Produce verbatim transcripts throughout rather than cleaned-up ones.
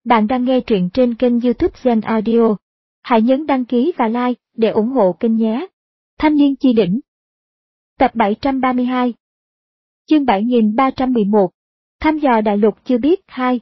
Bạn đang nghe truyện trên kênh YouTube Zen Audio. Hãy nhấn đăng ký và like để ủng hộ kênh nhé. Thanh niên chi đỉnh. Tập bảy trăm ba mươi hai. Chương bảy nghìn ba trăm mười một. Thăm dò đại lục chưa biết hai.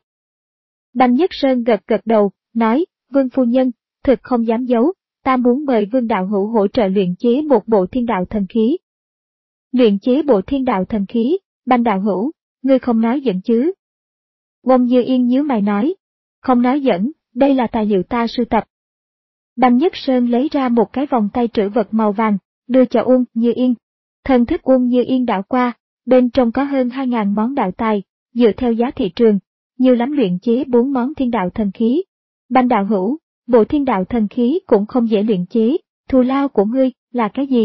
Bành Nhất Sơn gật gật đầu, nói, Vương phu nhân, thực không dám giấu, ta muốn mời Vương đạo hữu hỗ trợ luyện chế một bộ thiên đạo thần khí. Luyện chế bộ thiên đạo thần khí, Bành đạo hữu, ngươi không nói giỡn chứ? Wong Như Yên nhíu mày nói, không nói giỡn, đây là tài liệu ta sưu tập. Bành Nhất Sơn lấy ra một cái vòng tay trữ vật màu vàng, đưa cho Uông Như Yên. Thần thức Uông Như Yên đảo qua, bên trong có hơn hai nghìn món đạo tài, dựa theo giá thị trường, nhiều lắm luyện chế bốn món thiên đạo thần khí. Bành đạo hữu, bộ thiên đạo thần khí cũng không dễ luyện chế, thù lao của ngươi là cái gì?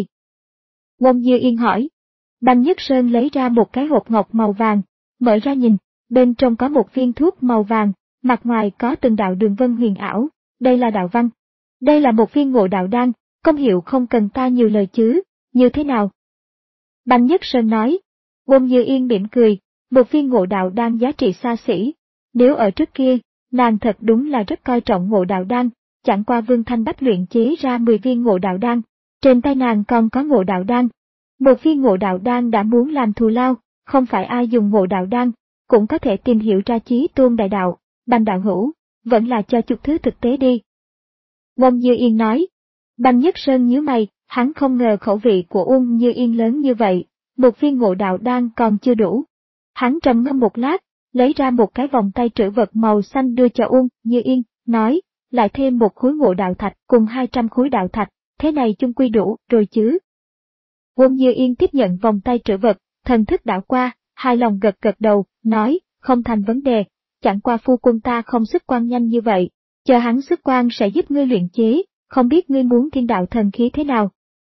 Wong Như Yên hỏi. Bành Nhất Sơn lấy ra một cái hộp ngọc màu vàng, mở ra nhìn, bên trong có một viên thuốc màu vàng, mặt ngoài có từng đạo đường vân huyền ảo, đây là đạo văn. Đây là một viên ngộ đạo đan, công hiệu không cần ta nhiều lời chứ, như thế nào? Bành Nhất Sơn nói. Wong Như Yên mỉm cười, một viên ngộ đạo đan giá trị xa xỉ. Nếu ở trước kia, nàng thật đúng là rất coi trọng ngộ đạo đan, chẳng qua Vương Thanh Bách luyện chế ra mười viên ngộ đạo đan, trên tay nàng còn có ngộ đạo đan. Một viên ngộ đạo đan đã muốn làm thù lao, không phải ai dùng ngộ đạo đan, cũng có thể tìm hiểu ra chí tôn đại đạo. Bành đạo hữu, vẫn là cho chút thứ thực tế đi. Wong Như Yên nói. Bành Nhất Sơn nhíu mày, hắn không ngờ khẩu vị của Uông Như Yên lớn như vậy, một viên ngộ đạo đan còn chưa đủ. Hắn trầm ngâm một lát, lấy ra một cái vòng tay trữ vật màu xanh đưa cho Uông Như Yên, nói, lại thêm một khối ngộ đạo thạch cùng hai trăm khối đạo thạch, thế này chung quy đủ rồi chứ. Uông Như Yên tiếp nhận vòng tay trữ vật, thần thức đảo qua, hài lòng gật gật đầu, nói, không thành vấn đề. Chẳng qua phu quân ta không xuất quan nhanh như vậy, chờ hắn xuất quan sẽ giúp ngươi luyện chế, không biết ngươi muốn thiên đạo thần khí thế nào.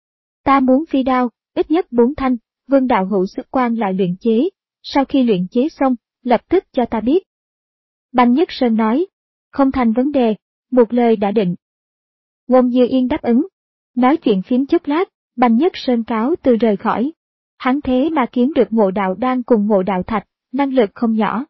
Ta muốn phi đao, ít nhất bốn thanh, Vương đạo hữu xuất quan lại luyện chế, sau khi luyện chế xong, lập tức cho ta biết. Bành Nhất Sơn nói, không thành vấn đề, một lời đã định. Wong Như Yên đáp ứng, nói chuyện phím chút lát, Bành Nhất Sơn cáo từ rời khỏi. Hắn thế mà kiếm được ngộ đạo đan cùng ngộ đạo thạch, năng lực không nhỏ.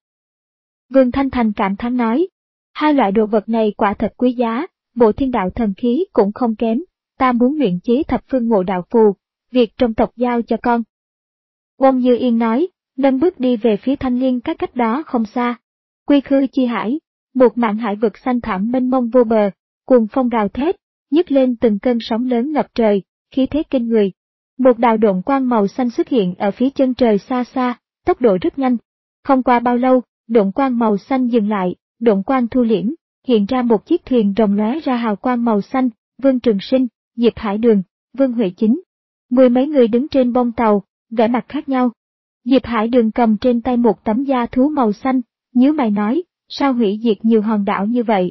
Vương Thanh Thành cảm thán nói, hai loại đồ vật này quả thật quý giá, bộ thiên đạo thần khí cũng không kém, ta muốn luyện chế thập phương ngộ đạo phù, việc trong tộc giao cho con. Wong Như Yên nói, nâng bước đi về phía Thanh Liên các cách đó không xa. Quy khư chi hải, một mảng hải vực xanh thẳm mênh mông vô bờ, cuồng phong gào thét, nhấc lên từng cơn sóng lớn ngập trời, khí thế kinh người. Một đạo độn quang màu xanh xuất hiện ở phía chân trời xa xa, tốc độ rất nhanh. Không qua bao lâu, độn quang màu xanh dừng lại, độn quang thu liễm, hiện ra một chiếc thuyền rồng lóe ra hào quang màu xanh, Vương Trường Sinh, Diệp Hải Đường, Vương Huệ Chính. Mười mấy người đứng trên bông tàu, vẻ mặt khác nhau. Diệp Hải Đường cầm trên tay một tấm da thú màu xanh, nhíu mày nói, sao hủy diệt nhiều hòn đảo như vậy?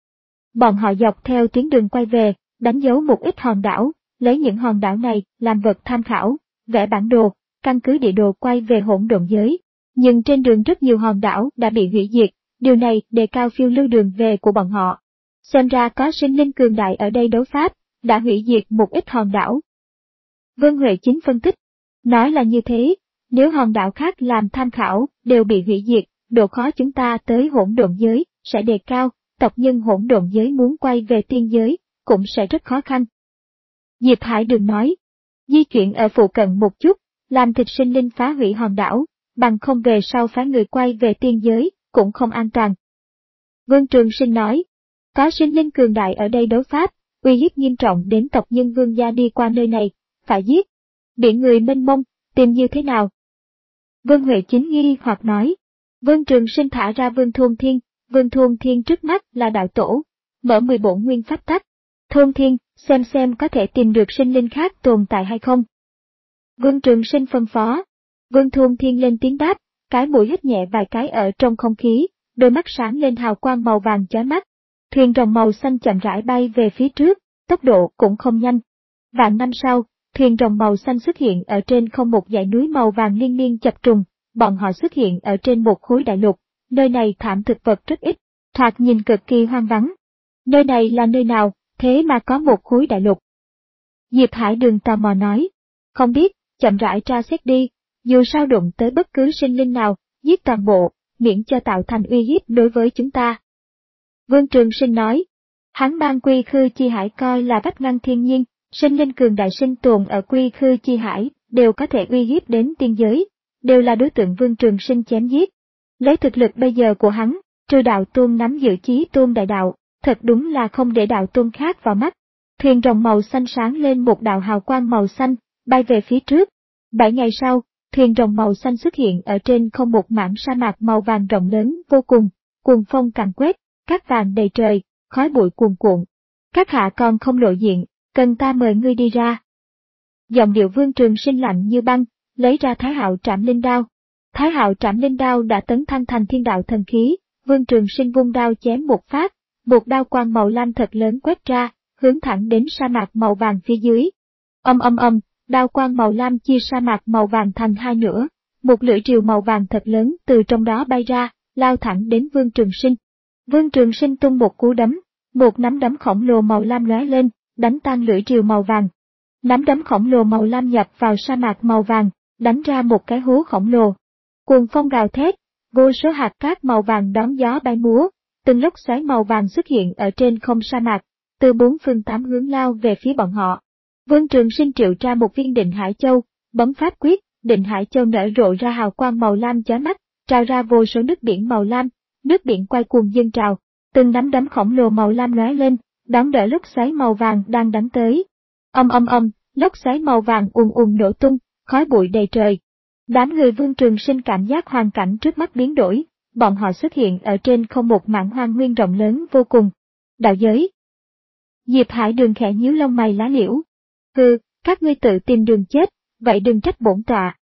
Bọn họ dọc theo tuyến đường quay về, đánh dấu một ít hòn đảo, lấy những hòn đảo này làm vật tham khảo, vẽ bản đồ, căn cứ địa đồ quay về hỗn độn giới. Nhưng trên đường rất nhiều hòn đảo đã bị hủy diệt, điều này đề cao phiêu lưu đường về của bọn họ. Xem ra có sinh linh cường đại ở đây đấu pháp, đã hủy diệt một ít hòn đảo. Vương Huệ Chính phân tích, nói là như thế, nếu hòn đảo khác làm tham khảo đều bị hủy diệt, độ khó chúng ta tới hỗn độn giới sẽ đề cao, tộc nhân hỗn độn giới muốn quay về tiên giới cũng sẽ rất khó khăn. Diệp Hải Đường nói, di chuyển ở phụ cận một chút, làm thịt sinh linh phá hủy hòn đảo, bằng không về sau phái người quay về tiên giới, cũng không an toàn. Vương Trường Sinh nói, có sinh linh cường đại ở đây đấu pháp, uy hiếp nghiêm trọng đến tộc nhân Vương gia đi qua nơi này, phải giết. Biển người mênh mông, tìm như thế nào? Vương Huệ Chính nghi hoặc nói, Vương Trường Sinh thả ra Vương Thôn Thiên, Vương Thôn Thiên trước mắt là đạo tổ, mở mười bổn nguyên pháp tắc. Thôn Thiên, xem xem có thể tìm được sinh linh khác tồn tại hay không. Vương Trường Sinh phân phó. Vương Thôn Thiên lên tiếng đáp, cái mũi hít nhẹ vài cái ở trong không khí, đôi mắt sáng lên hào quang màu vàng chói mắt. Thuyền rồng màu xanh chậm rãi bay về phía trước, tốc độ cũng không nhanh. Vạn năm sau, thuyền rồng màu xanh xuất hiện ở trên không một dãy núi màu vàng liên miên chập trùng, bọn họ xuất hiện ở trên một khối đại lục, nơi này thảm thực vật rất ít, thoạt nhìn cực kỳ hoang vắng. Nơi này là nơi nào, thế mà có một khối đại lục? Diệp Hải Đường tò mò nói, không biết, chậm rãi tra xét đi. Dù sao đụng tới bất cứ sinh linh nào, giết toàn bộ, miễn cho tạo thành uy hiếp đối với chúng ta. Vương Trường Sinh nói, hắn mang Quy Khư Chi Hải coi là vách ngăn thiên nhiên, sinh linh cường đại sinh tồn ở Quy Khư Chi Hải, đều có thể uy hiếp đến tiên giới, đều là đối tượng Vương Trường Sinh chém giết. Lấy thực lực bây giờ của hắn, trừ đạo tôn nắm giữ chí tôn đại đạo, thật đúng là không để đạo tôn khác vào mắt. Thuyền rồng màu xanh sáng lên một đạo hào quang màu xanh, bay về phía trước. Bảy ngày sau, thuyền rồng màu xanh xuất hiện ở trên không một mảng sa mạc màu vàng rộng lớn vô cùng, cuồng phong càn quét, cát vàng đầy trời, khói bụi cuồn cuộn. Các hạ còn không lộ diện, cần ta mời ngươi đi ra. Giọng điệu Vương Trường Sinh lạnh như băng, lấy ra Thái Hạo Trảm Linh Đao. Thái Hạo Trảm Linh Đao đã tấn thăng thành thiên đạo thần khí, Vương Trường Sinh vung đao chém một phát, một đao quang màu lam thật lớn quét ra, hướng thẳng đến sa mạc màu vàng phía dưới. Âm âm âm, đao quang màu lam chia sa mạc màu vàng thành hai nửa, một lưỡi rìu màu vàng thật lớn từ trong đó bay ra, lao thẳng đến Vương Trường Sinh. Vương Trường Sinh tung một cú đấm, một nắm đấm khổng lồ màu lam lóe lên, đánh tan lưỡi rìu màu vàng. Nắm đấm khổng lồ màu lam nhập vào sa mạc màu vàng, đánh ra một cái hố khổng lồ. Cuồng phong gào thét, vô số hạt cát màu vàng đón gió bay múa, từng lốc xoáy màu vàng xuất hiện ở trên không sa mạc, từ bốn phương tám hướng lao về phía bọn họ. Vương Trường Sinh triệu ra một viên Định Hải Châu, bấm pháp quyết, Định Hải Châu nở rộ ra hào quang màu lam chói mắt, trào ra vô số nước biển màu lam, nước biển quay cuồng dâng trào, từng nắm đấm khổng lồ màu lam lóe lên, đón đỡ lốc xoáy màu vàng đang đánh tới. Âm âm âm, lốc xoáy màu vàng ùn ùn nổ tung, khói bụi đầy trời. Đám người Vương Trường Sinh cảm giác hoàn cảnh trước mắt biến đổi, bọn họ xuất hiện ở trên không một mảng hoang nguyên rộng lớn vô cùng. Đạo giới. Diệp Hải Đường khẽ nhíu lông mày lá liễu. Hừ, các ngươi tự tìm đường chết, vậy đừng trách bổn tọa.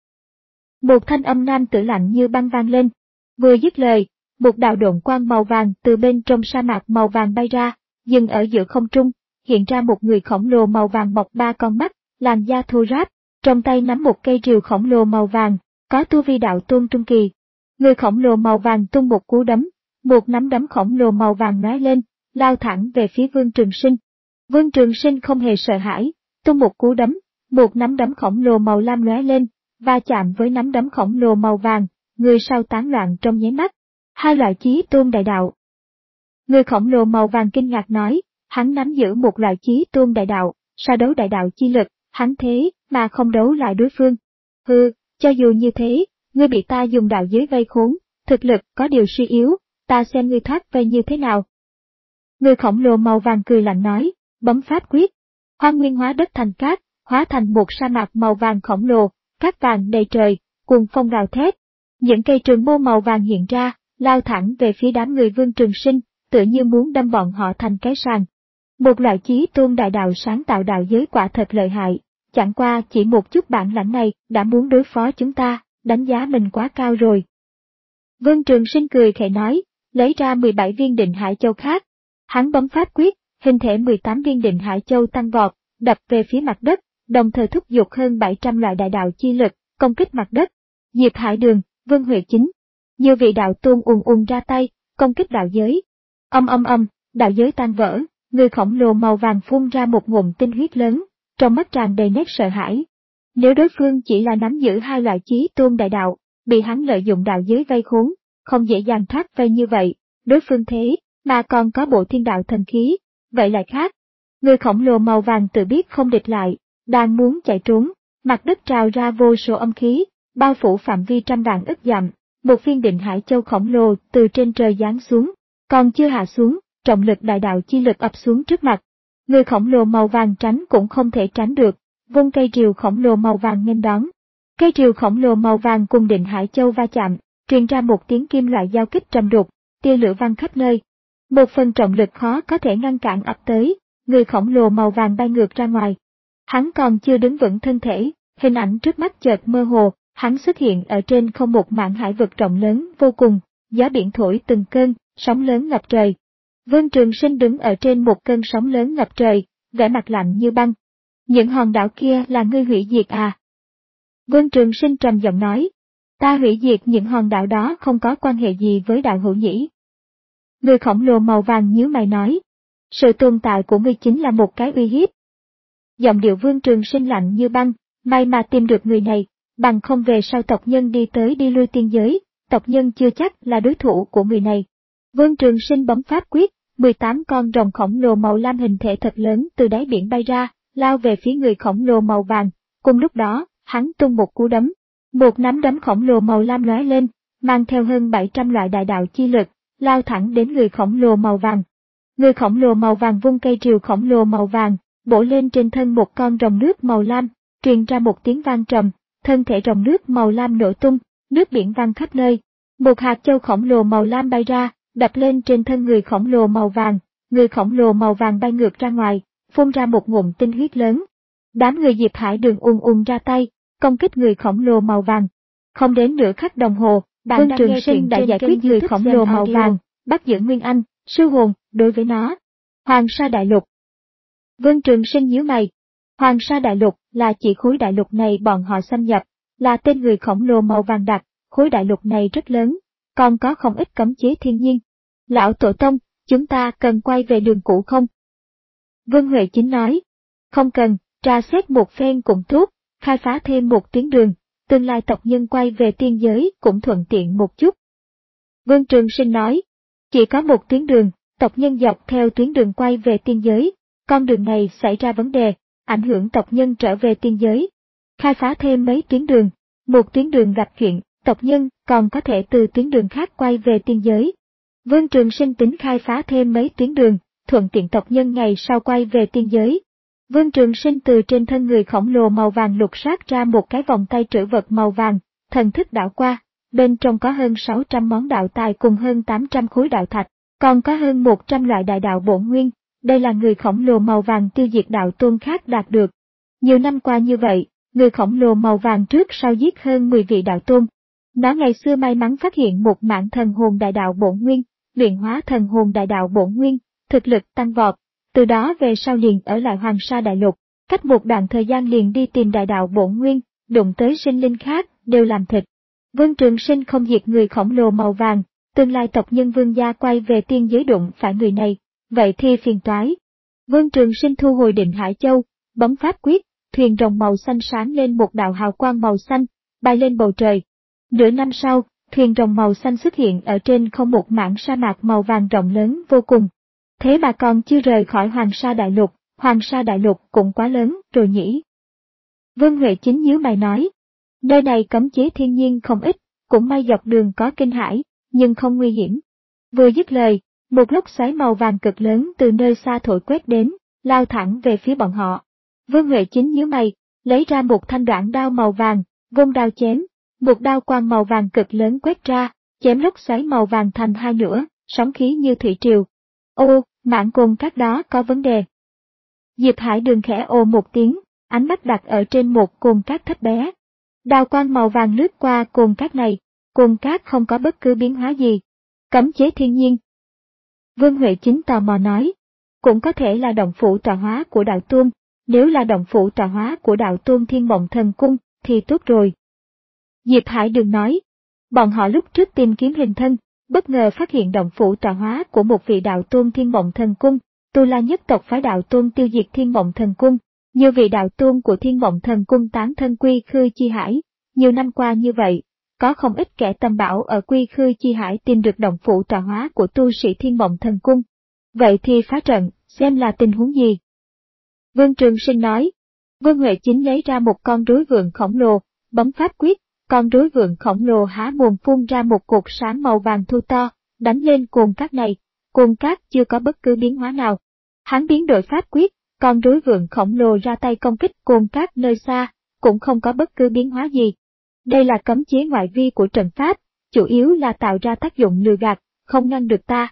Một thanh âm nam tử lạnh như băng vang lên. Vừa dứt lời, một đạo độn quang màu vàng từ bên trong sa mạc màu vàng bay ra, dừng ở giữa không trung, hiện ra một người khổng lồ màu vàng mọc ba con mắt, làn da thô ráp, trong tay nắm một cây rìu khổng lồ màu vàng, có tu vi đạo tôn trung kỳ. Người khổng lồ màu vàng tung một cú đấm, một nắm đấm khổng lồ màu vàng lóe lên, lao thẳng về phía Vương Trường Sinh. Vương Trường Sinh không hề sợ hãi, tung một cú đấm, một nắm đấm khổng lồ màu lam lóe lên, va chạm với nắm đấm khổng lồ màu vàng, người sau tán loạn trong nháy mắt. Hai loại chí tôn đại đạo. Người khổng lồ màu vàng kinh ngạc nói, hắn nắm giữ một loại chí tôn đại đạo, so đấu đại đạo chi lực, hắn thế mà không đấu lại đối phương. Hừ, cho dù như thế, ngươi bị ta dùng đạo giới vây khốn, thực lực có điều suy yếu, ta xem ngươi thoát vây như thế nào. Người khổng lồ màu vàng cười lạnh nói, bấm pháp quyết, hoang nguyên hóa đất thành cát, hóa thành một sa mạc màu vàng khổng lồ, cát vàng đầy trời, cuồng phong gào thét. Những cây trường mâu màu vàng hiện ra, lao thẳng về phía đám người Vương Trường Sinh, tựa như muốn đâm bọn họ thành cái sàng. Một loại chí tôn đại đạo sáng tạo đạo giới quả thật lợi hại, chẳng qua chỉ một chút bản lãnh này đã muốn đối phó chúng ta, đánh giá mình quá cao rồi. Vương Trường Sinh cười khẽ nói, lấy ra mười bảy viên Định Hải Châu khác. Hắn bấm pháp quyết, hình thể mười tám viên Định Hải Châu tăng vọt, đập về phía mặt đất, đồng thời thúc giục hơn bảy trăm loại đại đạo chi lực, công kích mặt đất. Diệp Hải Đường, Vương Huệ Chính, nhiều vị đạo tôn ùn ùn ra tay, công kích đạo giới. Âm âm âm, đạo giới tan vỡ, người khổng lồ màu vàng phun ra một ngụm tinh huyết lớn, trong mắt tràn đầy nét sợ hãi. Nếu đối phương chỉ là nắm giữ hai loại chí tôn đại đạo, bị hắn lợi dụng đạo giới vây khốn, không dễ dàng thoát vây như vậy, đối phương thế mà còn có bộ thiên đạo thần khí, vậy lại khác. Người khổng lồ màu vàng tự biết không địch lại, đang muốn chạy trốn, mặt đất trào ra vô số âm khí, bao phủ phạm vi trăm vạn ức dặm. Một viên Định Hải Châu khổng lồ từ trên trời giáng xuống, còn chưa hạ xuống, trọng lực đại đạo chi lực ập xuống trước mặt. Người khổng lồ màu vàng tránh cũng không thể tránh được, vung cây rìu khổng lồ màu vàng nghênh đón. Cây rìu khổng lồ màu vàng cùng Định Hải Châu va chạm, truyền ra một tiếng kim loại giao kích trầm đục, tia lửa văng khắp nơi. Một phần trọng lực khó có thể ngăn cản ập tới, người khổng lồ màu vàng bay ngược ra ngoài. Hắn còn chưa đứng vững thân thể, hình ảnh trước mắt chợt mơ hồ. Hắn xuất hiện ở trên không một mảng hải vực rộng lớn vô cùng, gió biển thổi từng cơn, sóng lớn ngập trời. Vương Trường Sinh đứng ở trên một cơn sóng lớn ngập trời, vẻ mặt lạnh như băng. Những hòn đảo kia là ngươi hủy diệt à? Vương Trường Sinh trầm giọng nói, ta hủy diệt những hòn đảo đó không có quan hệ gì với đạo hữu nhỉ. Người khổng lồ màu vàng nhíu mày nói, sự tồn tại của ngươi chính là một cái uy hiếp. Giọng điệu Vương Trường Sinh lạnh như băng, may mà tìm được người này. Bằng không về sau tộc nhân đi tới đi lui tiên giới, tộc nhân chưa chắc là đối thủ của người này. Vương Trường Sinh bấm pháp quyết, mười tám con rồng khổng lồ màu lam hình thể thật lớn từ đáy biển bay ra, lao về phía người khổng lồ màu vàng. Cùng lúc đó, hắn tung một cú đấm. Một nắm đấm khổng lồ màu lam lóe lên, mang theo hơn bảy trăm loại đại đạo chi lực, lao thẳng đến người khổng lồ màu vàng. Người khổng lồ màu vàng vung cây rìu khổng lồ màu vàng, bổ lên trên thân một con rồng nước màu lam, truyền ra một tiếng vang trầm, thân thể rồng nước màu lam nổ tung, nước biển văng khắp nơi. Một hạt châu khổng lồ màu lam bay ra, đập lên trên thân người khổng lồ màu vàng, người khổng lồ màu vàng bay ngược ra ngoài, phun ra một ngụm tinh huyết lớn. Đám người Diệp Hải Đường ùn ùn ra tay, công kích người khổng lồ màu vàng. Không đến nửa khắc đồng hồ, Vương Trường Sinh đã giải quyết người khổng lồ màu vàng, bắt giữ Nguyên Anh, sư hồn, đối với nó. Hoàng Sa Đại Lục. Vương Trường Sinh nhíu mày. Hoàng Sa Đại Lục là chỉ khối đại lục này bọn họ xâm nhập, là tên người khổng lồ màu vàng đặt, khối đại lục này rất lớn, còn có không ít cấm chế thiên nhiên. Lão Tổ Tông, chúng ta cần quay về đường cũ không? Vương Huệ Chính nói. Không cần, tra xét một phen cũng tốt, khai phá thêm một tuyến đường, tương lai tộc nhân quay về tiên giới cũng thuận tiện một chút. Vương Trường Sinh nói. Chỉ có một tuyến đường, tộc nhân dọc theo tuyến đường quay về tiên giới, con đường này xảy ra vấn đề, ảnh hưởng tộc nhân trở về tiên giới. Khai phá thêm mấy tuyến đường, một tuyến đường gặp chuyện, tộc nhân còn có thể từ tuyến đường khác quay về tiên giới. Vương Trường Sinh tính khai phá thêm mấy tuyến đường, thuận tiện tộc nhân ngày sau quay về tiên giới. Vương Trường Sinh từ trên thân người khổng lồ màu vàng lục soát ra một cái vòng tay trữ vật màu vàng, thần thức đảo qua, bên trong có hơn sáu trăm món đạo tài cùng hơn tám trăm khối đạo thạch, còn có hơn một trăm loại đại đạo bổn nguyên, đây là người khổng lồ màu vàng tiêu diệt đạo tôn khác đạt được. Nhiều năm qua như vậy, người khổng lồ màu vàng trước sau giết hơn mười vị đạo tôn. Nó ngày xưa may mắn phát hiện một mảng thần hồn đại đạo bổn nguyên, luyện hóa thần hồn đại đạo bổn nguyên, thực lực tăng vọt, từ đó về sau liền ở lại Hoàng Sa Đại Lục, cách một đoạn thời gian liền đi tìm đại đạo bổn nguyên, đụng tới sinh linh khác, đều làm thịt. Vương Trường Sinh không diệt người khổng lồ màu vàng, tương lai tộc nhân Vương gia quay về tiên giới đụng phải người này, vậy thì phiền toái. Vương Trường Sinh thu hồi Định Hải Châu, bấm pháp quyết, thuyền rồng màu xanh sáng lên một đạo hào quang màu xanh, bay lên bầu trời. Nửa năm sau, thuyền rồng màu xanh xuất hiện ở trên không một mảng sa mạc màu vàng rộng lớn vô cùng. Thế mà còn chưa rời khỏi Hoàng Sa Đại Lục, Hoàng Sa Đại Lục cũng quá lớn rồi nhỉ. Vương Huệ Chính nhíu mày nói, nơi này cấm chế thiên nhiên không ít, cũng may dọc đường có kinh hải, nhưng không nguy hiểm. Vừa dứt lời, một lốc xoáy màu vàng cực lớn từ nơi xa thổi quét đến, lao thẳng về phía bọn họ. Vương Huệ Chính nhíu mày, lấy ra một thanh đoạn đao màu vàng, vung đao chém, một đao quang màu vàng cực lớn quét ra, chém lốc xoáy màu vàng thành hai nửa, sóng khí như thủy triều. Ô, mảng cồn cát đó có vấn đề. Diệp Hải Đường khẽ ồ một tiếng, ánh mắt đặt ở trên một cồn cát thấp bé. Đao quang màu vàng lướt qua cồn cát này, cồn cát không có bất cứ biến hóa gì. Cấm chế thiên nhiên. Vương Huệ Chính tò mò nói, cũng có thể là động phủ tọa hóa của đạo tôn, nếu là động phủ tọa hóa của đạo tôn Thiên Mộng Thần Cung, thì tốt rồi. Diệp Hải Đường nói, bọn họ lúc trước tìm kiếm hình thân, bất ngờ phát hiện động phủ tọa hóa của một vị đạo tôn Thiên Mộng Thần Cung, Tu La nhất tộc phái đạo tôn tiêu diệt Thiên Mộng Thần Cung, nhiều vị đạo tôn của Thiên Mộng Thần Cung tán thân Quy Khư Chi Hải, nhiều năm qua như vậy, có không ít kẻ tầm bảo ở Quy Khư Chi Hải tìm được động phủ tọa hóa của tu sĩ Thiên Mộng Thần Cung. Vậy thì phá trận, xem là tình huống gì? Vương Trường Sinh nói. Vương Huệ Chính lấy ra một con rối vượn khổng lồ, bấm pháp quyết, con rối vượn khổng lồ há mồm phun ra một cột sáng màu vàng thu to, đánh lên cồn cát này. Cồn cát chưa có bất cứ biến hóa nào. Hắn biến đổi pháp quyết, con rối vượn khổng lồ ra tay công kích cồn cát nơi xa, cũng không có bất cứ biến hóa gì. Đây là cấm chế ngoại vi của trận pháp, chủ yếu là tạo ra tác dụng lừa gạt, không ngăn được ta.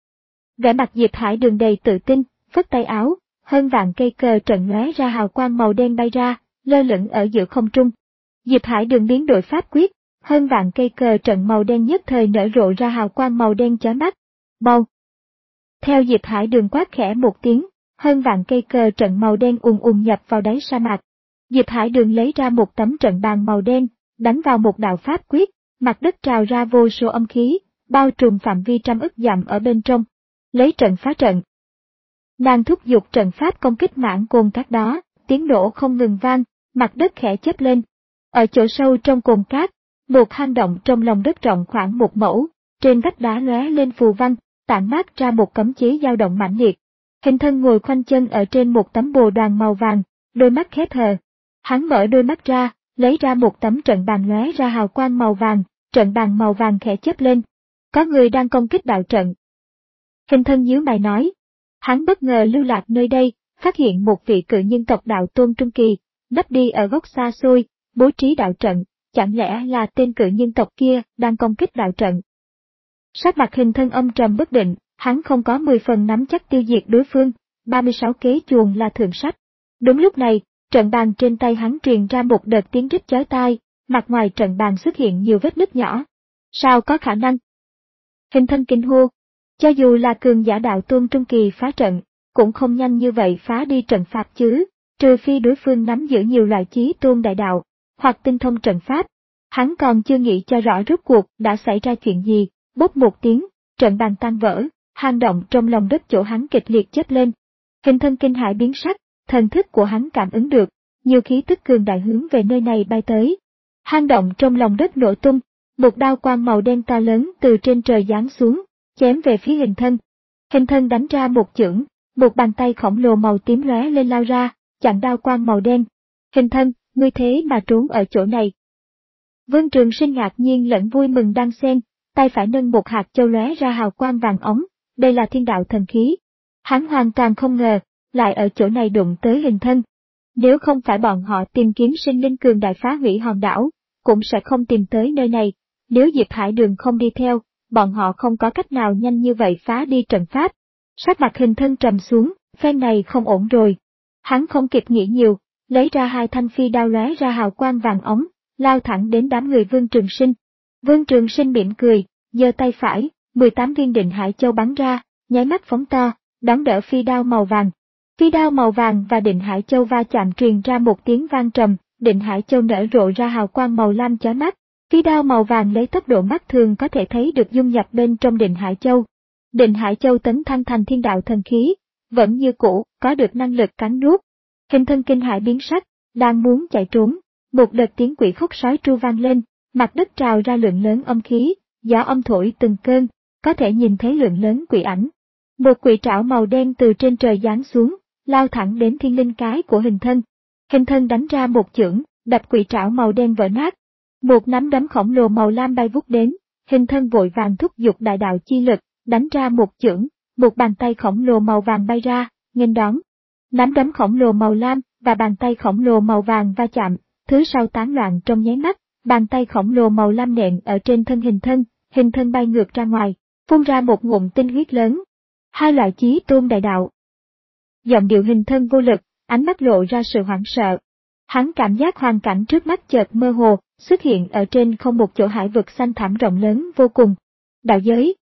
Vẻ mặt Diệp Hải Đường đầy tự tin, phất tay áo, hơn vạn cây cờ trận lóe ra hào quang màu đen bay ra, lơ lửng ở giữa không trung. Diệp Hải Đường biến đổi pháp quyết, hơn vạn cây cờ trận màu đen nhất thời nở rộ ra hào quang màu đen chói mắt. Mau! Theo Diệp Hải Đường quát khẽ một tiếng, hơn vạn cây cờ trận màu đen ùn ùn nhập vào đáy sa mạc. Diệp Hải Đường lấy ra một tấm trận bàn màu đen, đánh vào một đạo pháp quyết, mặt đất trào ra vô số âm khí, bao trùm phạm vi trăm ức dặm ở bên trong. Lấy trận phá trận. Nàng thúc giục trận pháp công kích mảng cồn cát đó, tiếng nổ không ngừng vang, mặt đất khẽ chớp lên. Ở chỗ sâu trong cồn cát, một hang động trong lòng đất rộng khoảng một mẫu, trên vách đá lóe lên phù văn, tản mát ra một cấm chế dao động mãnh liệt. Hình thân ngồi khoanh chân ở trên một tấm bồ đoàn màu vàng, đôi mắt khép hờ. Hắn mở đôi mắt ra, lấy ra một tấm trận bàn lóe ra hào quang màu vàng, trận bàn màu vàng khẽ chớp lên. Có người đang công kích đạo trận. Hình thân nhíu mày nói. Hắn bất ngờ lưu lạc nơi đây, phát hiện một vị cự nhân tộc đạo tôn trung kỳ, nấp đi ở góc xa xôi, bố trí đạo trận, chẳng lẽ là tên cự nhân tộc kia đang công kích đạo trận. Sắc mặt hình thân âm trầm bất định, hắn không có mười phần nắm chắc tiêu diệt đối phương, ba mươi sáu kế chuồng là thượng sách. Đúng lúc này, trận bàn trên tay hắn truyền ra một đợt tiếng rít chói tai, mặt ngoài trận bàn xuất hiện nhiều vết nứt nhỏ. Sao có khả năng? Hình thân kinh hô. Cho dù là cường giả đạo tôn trung kỳ phá trận, cũng không nhanh như vậy phá đi trận pháp chứ, trừ phi đối phương nắm giữ nhiều loại chí tôn đại đạo, hoặc tinh thông trận pháp. Hắn còn chưa nghĩ cho rõ rốt cuộc đã xảy ra chuyện gì, bốp một tiếng, trận bàn tan vỡ, hang động trong lòng đất chỗ hắn kịch liệt chớp lên. Hình thân kinh hãi biến sắc, thần thức của hắn cảm ứng được, nhiều khí tức cường đại hướng về nơi này bay tới. Hang động trong lòng đất nổ tung, một đao quang màu đen to lớn từ trên trời giáng xuống, chém về phía hình thân. Hình thân đánh ra một chưởng, một bàn tay khổng lồ màu tím lóe lên lao ra, chặn đao quang màu đen. Hình thân, ngươi thế mà trốn ở chỗ này. Vương Trường Sinh ngạc nhiên lẫn vui mừng đan xen, tay phải nâng một hạt châu lóe ra hào quang vàng óng, đây là thiên đạo thần khí. Hắn hoàn toàn không ngờ, lại ở chỗ này đụng tới hình thân. Nếu không phải bọn họ tìm kiếm sinh linh cường đại phá hủy hòn đảo, cũng sẽ không tìm tới nơi này. Nếu Diệp Hải Đường không đi theo, bọn họ không có cách nào nhanh như vậy phá đi trận pháp. Sắc mặt hình thân trầm xuống, phen này không ổn rồi. Hắn không kịp nghĩ nhiều, lấy ra hai thanh phi đao lóe ra hào quang vàng óng, lao thẳng đến đám người Vương Trường Sinh. Vương Trường Sinh mỉm cười, giơ tay phải, mười tám viên định hải châu bắn ra, nháy mắt phóng to, đón đỡ phi đao màu vàng. Phi đao màu vàng và định hải châu va chạm truyền ra một tiếng vang trầm, định hải châu nở rộ ra hào quang màu lam chói mắt. Phi đao màu vàng lấy tốc độ mắt thường có thể thấy được dung nhập bên trong định hải châu. Định hải châu tấn thăng thành thiên đạo thần khí, vẫn như cũ, có được năng lực cắn nuốt. Hình thân kinh hãi biến sắc, đang muốn chạy trốn, một đợt tiếng quỷ khóc sói tru vang lên, mặt đất trào ra lượng lớn âm khí, gió âm thổi từng cơn, có thể nhìn thấy lượng lớn quỷ ảnh. Một quỷ trảo màu đen từ trên trời giáng xuống, lao thẳng đến thiên linh cái của hình thân. Hình thân đánh ra một chưởng, đập quỷ trảo màu đen vỡ nát. Một nắm đấm khổng lồ màu lam bay vút đến, hình thân vội vàng thúc giục đại đạo chi lực, đánh ra một chưởng, một bàn tay khổng lồ màu vàng bay ra, nghênh đón. Nắm đấm khổng lồ màu lam và bàn tay khổng lồ màu vàng va chạm, thứ sau tán loạn trong nháy mắt, bàn tay khổng lồ màu lam nện ở trên thân hình thân, hình thân bay ngược ra ngoài, phun ra một ngụm tinh huyết lớn. Hai loại chí tôn đại đạo. Giọng điệu hình thân vô lực, ánh mắt lộ ra sự hoảng sợ. Hắn cảm giác hoàn cảnh trước mắt chợt mơ hồ, xuất hiện ở trên không một chỗ hải vực xanh thẳm rộng lớn vô cùng. Đạo giới.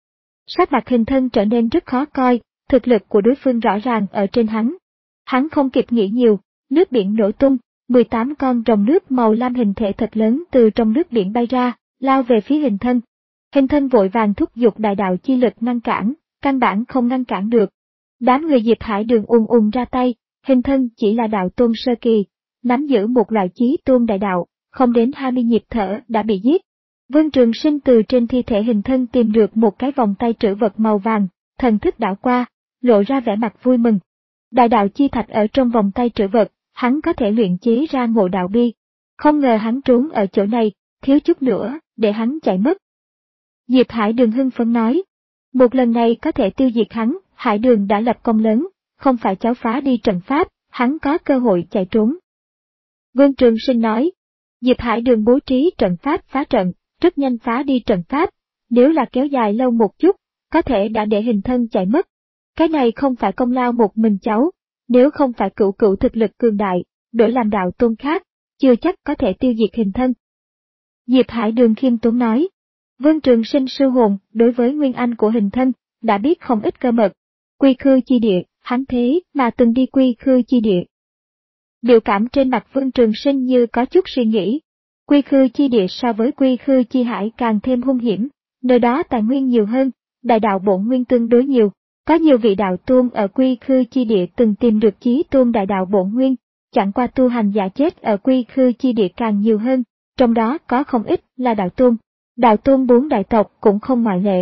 Sắc mặt hình thân trở nên rất khó coi, thực lực của đối phương rõ ràng ở trên hắn. Hắn không kịp nghĩ nhiều, nước biển nổ tung, mười tám con rồng nước màu lam hình thể thật lớn từ trong nước biển bay ra, lao về phía hình thân. Hình thân vội vàng thúc giục đại đạo chi lực ngăn cản, căn bản không ngăn cản được. Đám người Diệp Hải Đường ùn ùn ra tay, hình thân chỉ là đạo tôn sơ kỳ, nắm giữ một loại chí tôn đại đạo, không đến hai mươi nhịp thở đã bị giết. Vương Trường Sinh từ trên thi thể hình thân tìm được một cái vòng tay trữ vật màu vàng, thần thức đảo qua, lộ ra vẻ mặt vui mừng. Đại đạo chi thạch ở trong vòng tay trữ vật, hắn có thể luyện chế ra ngộ đạo bi. Không ngờ hắn trốn ở chỗ này, thiếu chút nữa, để hắn chạy mất. Diệp Hải Đường hưng phấn nói, một lần này có thể tiêu diệt hắn, Hải Đường đã lập công lớn, không phải cháu phá đi trận pháp, hắn có cơ hội chạy trốn. Vương Trường Sinh nói, Diệp Hải Đường bố trí trận pháp phá trận, rất nhanh phá đi trận pháp, nếu là kéo dài lâu một chút, có thể đã để hình thân chạy mất. Cái này không phải công lao một mình cháu, nếu không phải cửu cửu thực lực cường đại, đổi làm đạo tôn khác, chưa chắc có thể tiêu diệt hình thân. Diệp Hải Đường khiêm tốn nói, Vương Trường Sinh sư hồn đối với nguyên anh của hình thân, đã biết không ít cơ mật. Quy khư chi địa, hắn thế mà từng đi quy khư chi địa. Biểu cảm trên mặt Vương Trường Sinh như có chút suy nghĩ. Quy khư chi địa so với quy khư chi hải càng thêm hung hiểm, nơi đó tài nguyên nhiều hơn, đại đạo bổn nguyên tương đối nhiều. Có nhiều vị đạo tôn ở quy khư chi địa từng tìm được chí tôn đại đạo bổn nguyên, chẳng qua tu hành giả chết ở quy khư chi địa càng nhiều hơn, trong đó có không ít là đạo tôn. Đạo tôn bốn đại tộc cũng không ngoại lệ.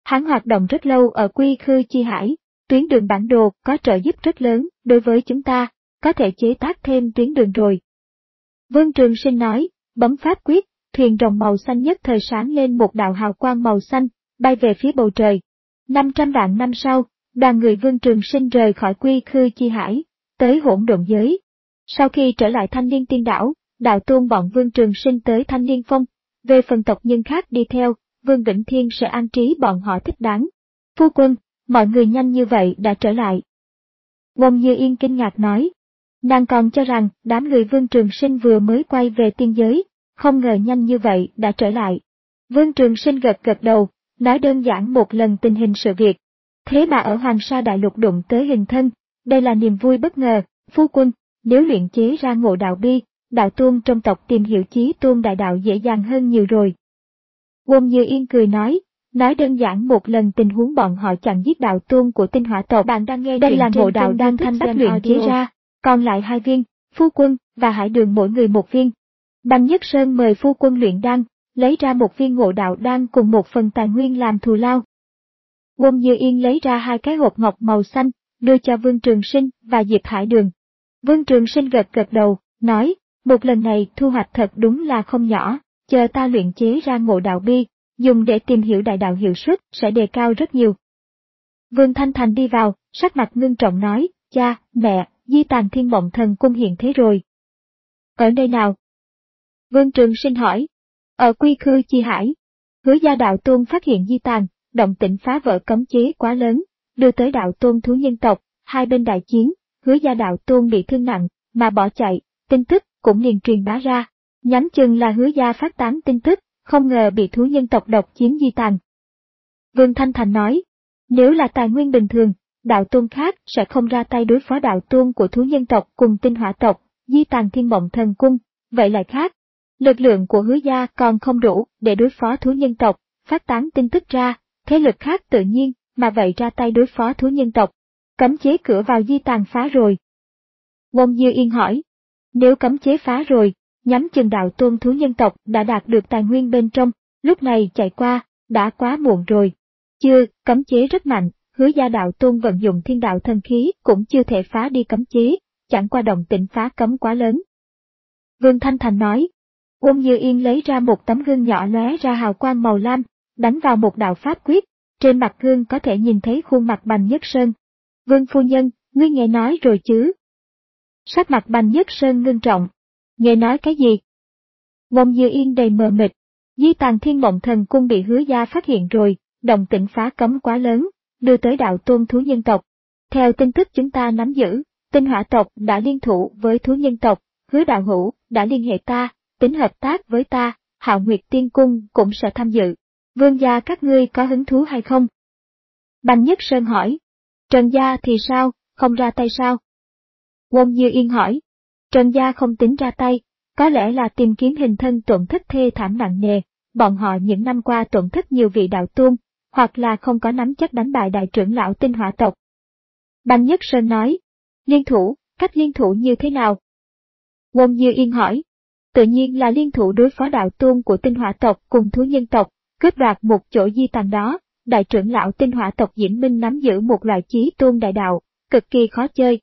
Hắn hoạt động rất lâu ở Quy Khư Chi Hải, tuyến đường bản đồ có trợ giúp rất lớn đối với chúng ta, có thể chế tác thêm tuyến đường rồi. Vương Trường Sinh nói, bấm pháp quyết, thuyền rồng màu xanh nhất thời sáng lên một đạo hào quang màu xanh, bay về phía bầu trời. năm trăm vạn năm sau, đoàn người Vương Trường Sinh rời khỏi Quy Khư Chi Hải, tới hỗn độn giới. Sau khi trở lại Thanh Liên Tiên Đảo, đạo tôn bọn Vương Trường Sinh tới Thanh Liên Phong, về phần tộc nhân khác đi theo, Vương Vĩnh Thiên sẽ an trí bọn họ thích đáng. Phu quân, mọi người nhanh như vậy đã trở lại. Wong Như Yên kinh ngạc nói. Nàng còn cho rằng đám người Vương Trường Sinh vừa mới quay về tiên giới, không ngờ nhanh như vậy đã trở lại. Vương Trường Sinh gật gật đầu, nói đơn giản một lần tình hình sự việc. Thế mà ở Hoàng Sa Đại Lục đụng tới hình thân, đây là niềm vui bất ngờ. Phu quân, nếu luyện chế ra Ngộ Đạo Bi, đạo tôn trong tộc tìm hiểu Chí Tôn đại đạo dễ dàng hơn nhiều rồi. Wong Như Yên cười nói, nói đơn giản một lần tình huống bọn họ chặn giết đạo tôn của Tinh Hỏa tộc. Bạn đang nghe đây là Ngộ Đạo đang thanh sách luyện chế ra, còn lại hai viên, phu quân và Hải Đường mỗi người một viên. Bành Nhất Sơn mời phu quân luyện đan, lấy ra một viên Ngộ Đạo đan cùng một phần tài nguyên làm thù lao. Wong Như Yên lấy ra hai cái hộp ngọc màu xanh, đưa cho Vương Trường Sinh và Diệp Hải Đường. Vương Trường Sinh gật gật đầu, nói, một lần này thu hoạch thật đúng là không nhỏ, chờ ta luyện chế ra Ngộ Đạo Bi, dùng để tìm hiểu đại đạo hiệu suất sẽ đề cao rất nhiều. Vương Thanh Thành đi vào, sắc mặt ngưng trọng nói, cha, mẹ, Di Tàn Thiên Mộng Thần Cung hiện thế rồi. Ở nơi nào? Vương Trường Sinh hỏi. Ở Quy Khư Chi Hải. Hứa Gia đạo tôn phát hiện di tàn, động tĩnh phá vỡ cấm chế quá lớn, đưa tới đạo tôn thú nhân tộc, hai bên đại chiến, Hứa Gia đạo tôn bị thương nặng, mà bỏ chạy, tin tức cũng liền truyền bá ra, nhắm chừng là Hứa Gia phát tán tin tức, không ngờ bị thú nhân tộc độc chiếm di tàn. Vương Thanh Thành nói, nếu là tài nguyên bình thường, đạo tôn khác sẽ không ra tay đối phó đạo tôn của thú nhân tộc cùng Tinh Hỏa tộc, Di Tàn Thiên Mộng Thần Cung, vậy lại khác. Lực lượng của Hứa Gia còn không đủ để đối phó thú nhân tộc, phát tán tin tức ra, thế lực khác tự nhiên mà vậy ra tay đối phó thú nhân tộc. Cấm chế cửa vào di tàn phá rồi. Wong Dư Yên hỏi, nếu cấm chế phá rồi, nhắm chừng đạo tôn thú nhân tộc đã đạt được tài nguyên bên trong, lúc này chạy qua, đã quá muộn rồi. Chưa, cấm chế rất mạnh, Hứa Gia đạo tôn vận dụng thiên đạo thần khí cũng chưa thể phá đi cấm chế, chẳng qua động tĩnh phá cấm quá lớn. Vương Thanh Thành nói, Wong Như Yên lấy ra một tấm gương nhỏ lóe ra hào quang màu lam, đánh vào một đạo pháp quyết, trên mặt gương có thể nhìn thấy khuôn mặt Bành Nhất Sơn. Vương phu nhân, ngươi nghe nói rồi chứ? Sắc mặt Bành Nhất Sơn ngưng trọng. Nghe nói cái gì? Wong Như Yên đầy mờ mịt. Di Tàn Thiên Mộng Thần Cung bị Hứa Gia phát hiện rồi, động tĩnh phá cấm quá lớn, đưa tới đạo tôn thú nhân tộc. Theo tin tức chúng ta nắm giữ, Tinh Hỏa tộc đã liên thủ với thú nhân tộc, Hứa đạo hữu đã liên hệ ta, tính hợp tác với ta, Hạo Nguyệt Tiên Cung cũng sẽ tham dự. Vương gia các ngươi có hứng thú hay không? Bành Nhất Sơn hỏi. Trần gia thì sao, không ra tay sao? Wong Như Yên hỏi. Trần gia không tính ra tay, có lẽ là tìm kiếm hình thân tổn thất thê thảm nặng nề, bọn họ những năm qua tổn thất nhiều vị đạo tôn, hoặc là không có nắm chắc đánh bại đại trưởng lão Tinh Hỏa tộc. Bành Nhất Sơn nói. Liên thủ, cách liên thủ như thế nào? Wong Như Yên hỏi. Tự nhiên là liên thủ đối phó đạo tôn của Tinh Hỏa tộc cùng thú nhân tộc, cướp đoạt một chỗ di tàn đó. Đại trưởng lão Tinh Hỏa tộc Diễm Minh nắm giữ một loại chí tôn đại đạo, cực kỳ khó chơi.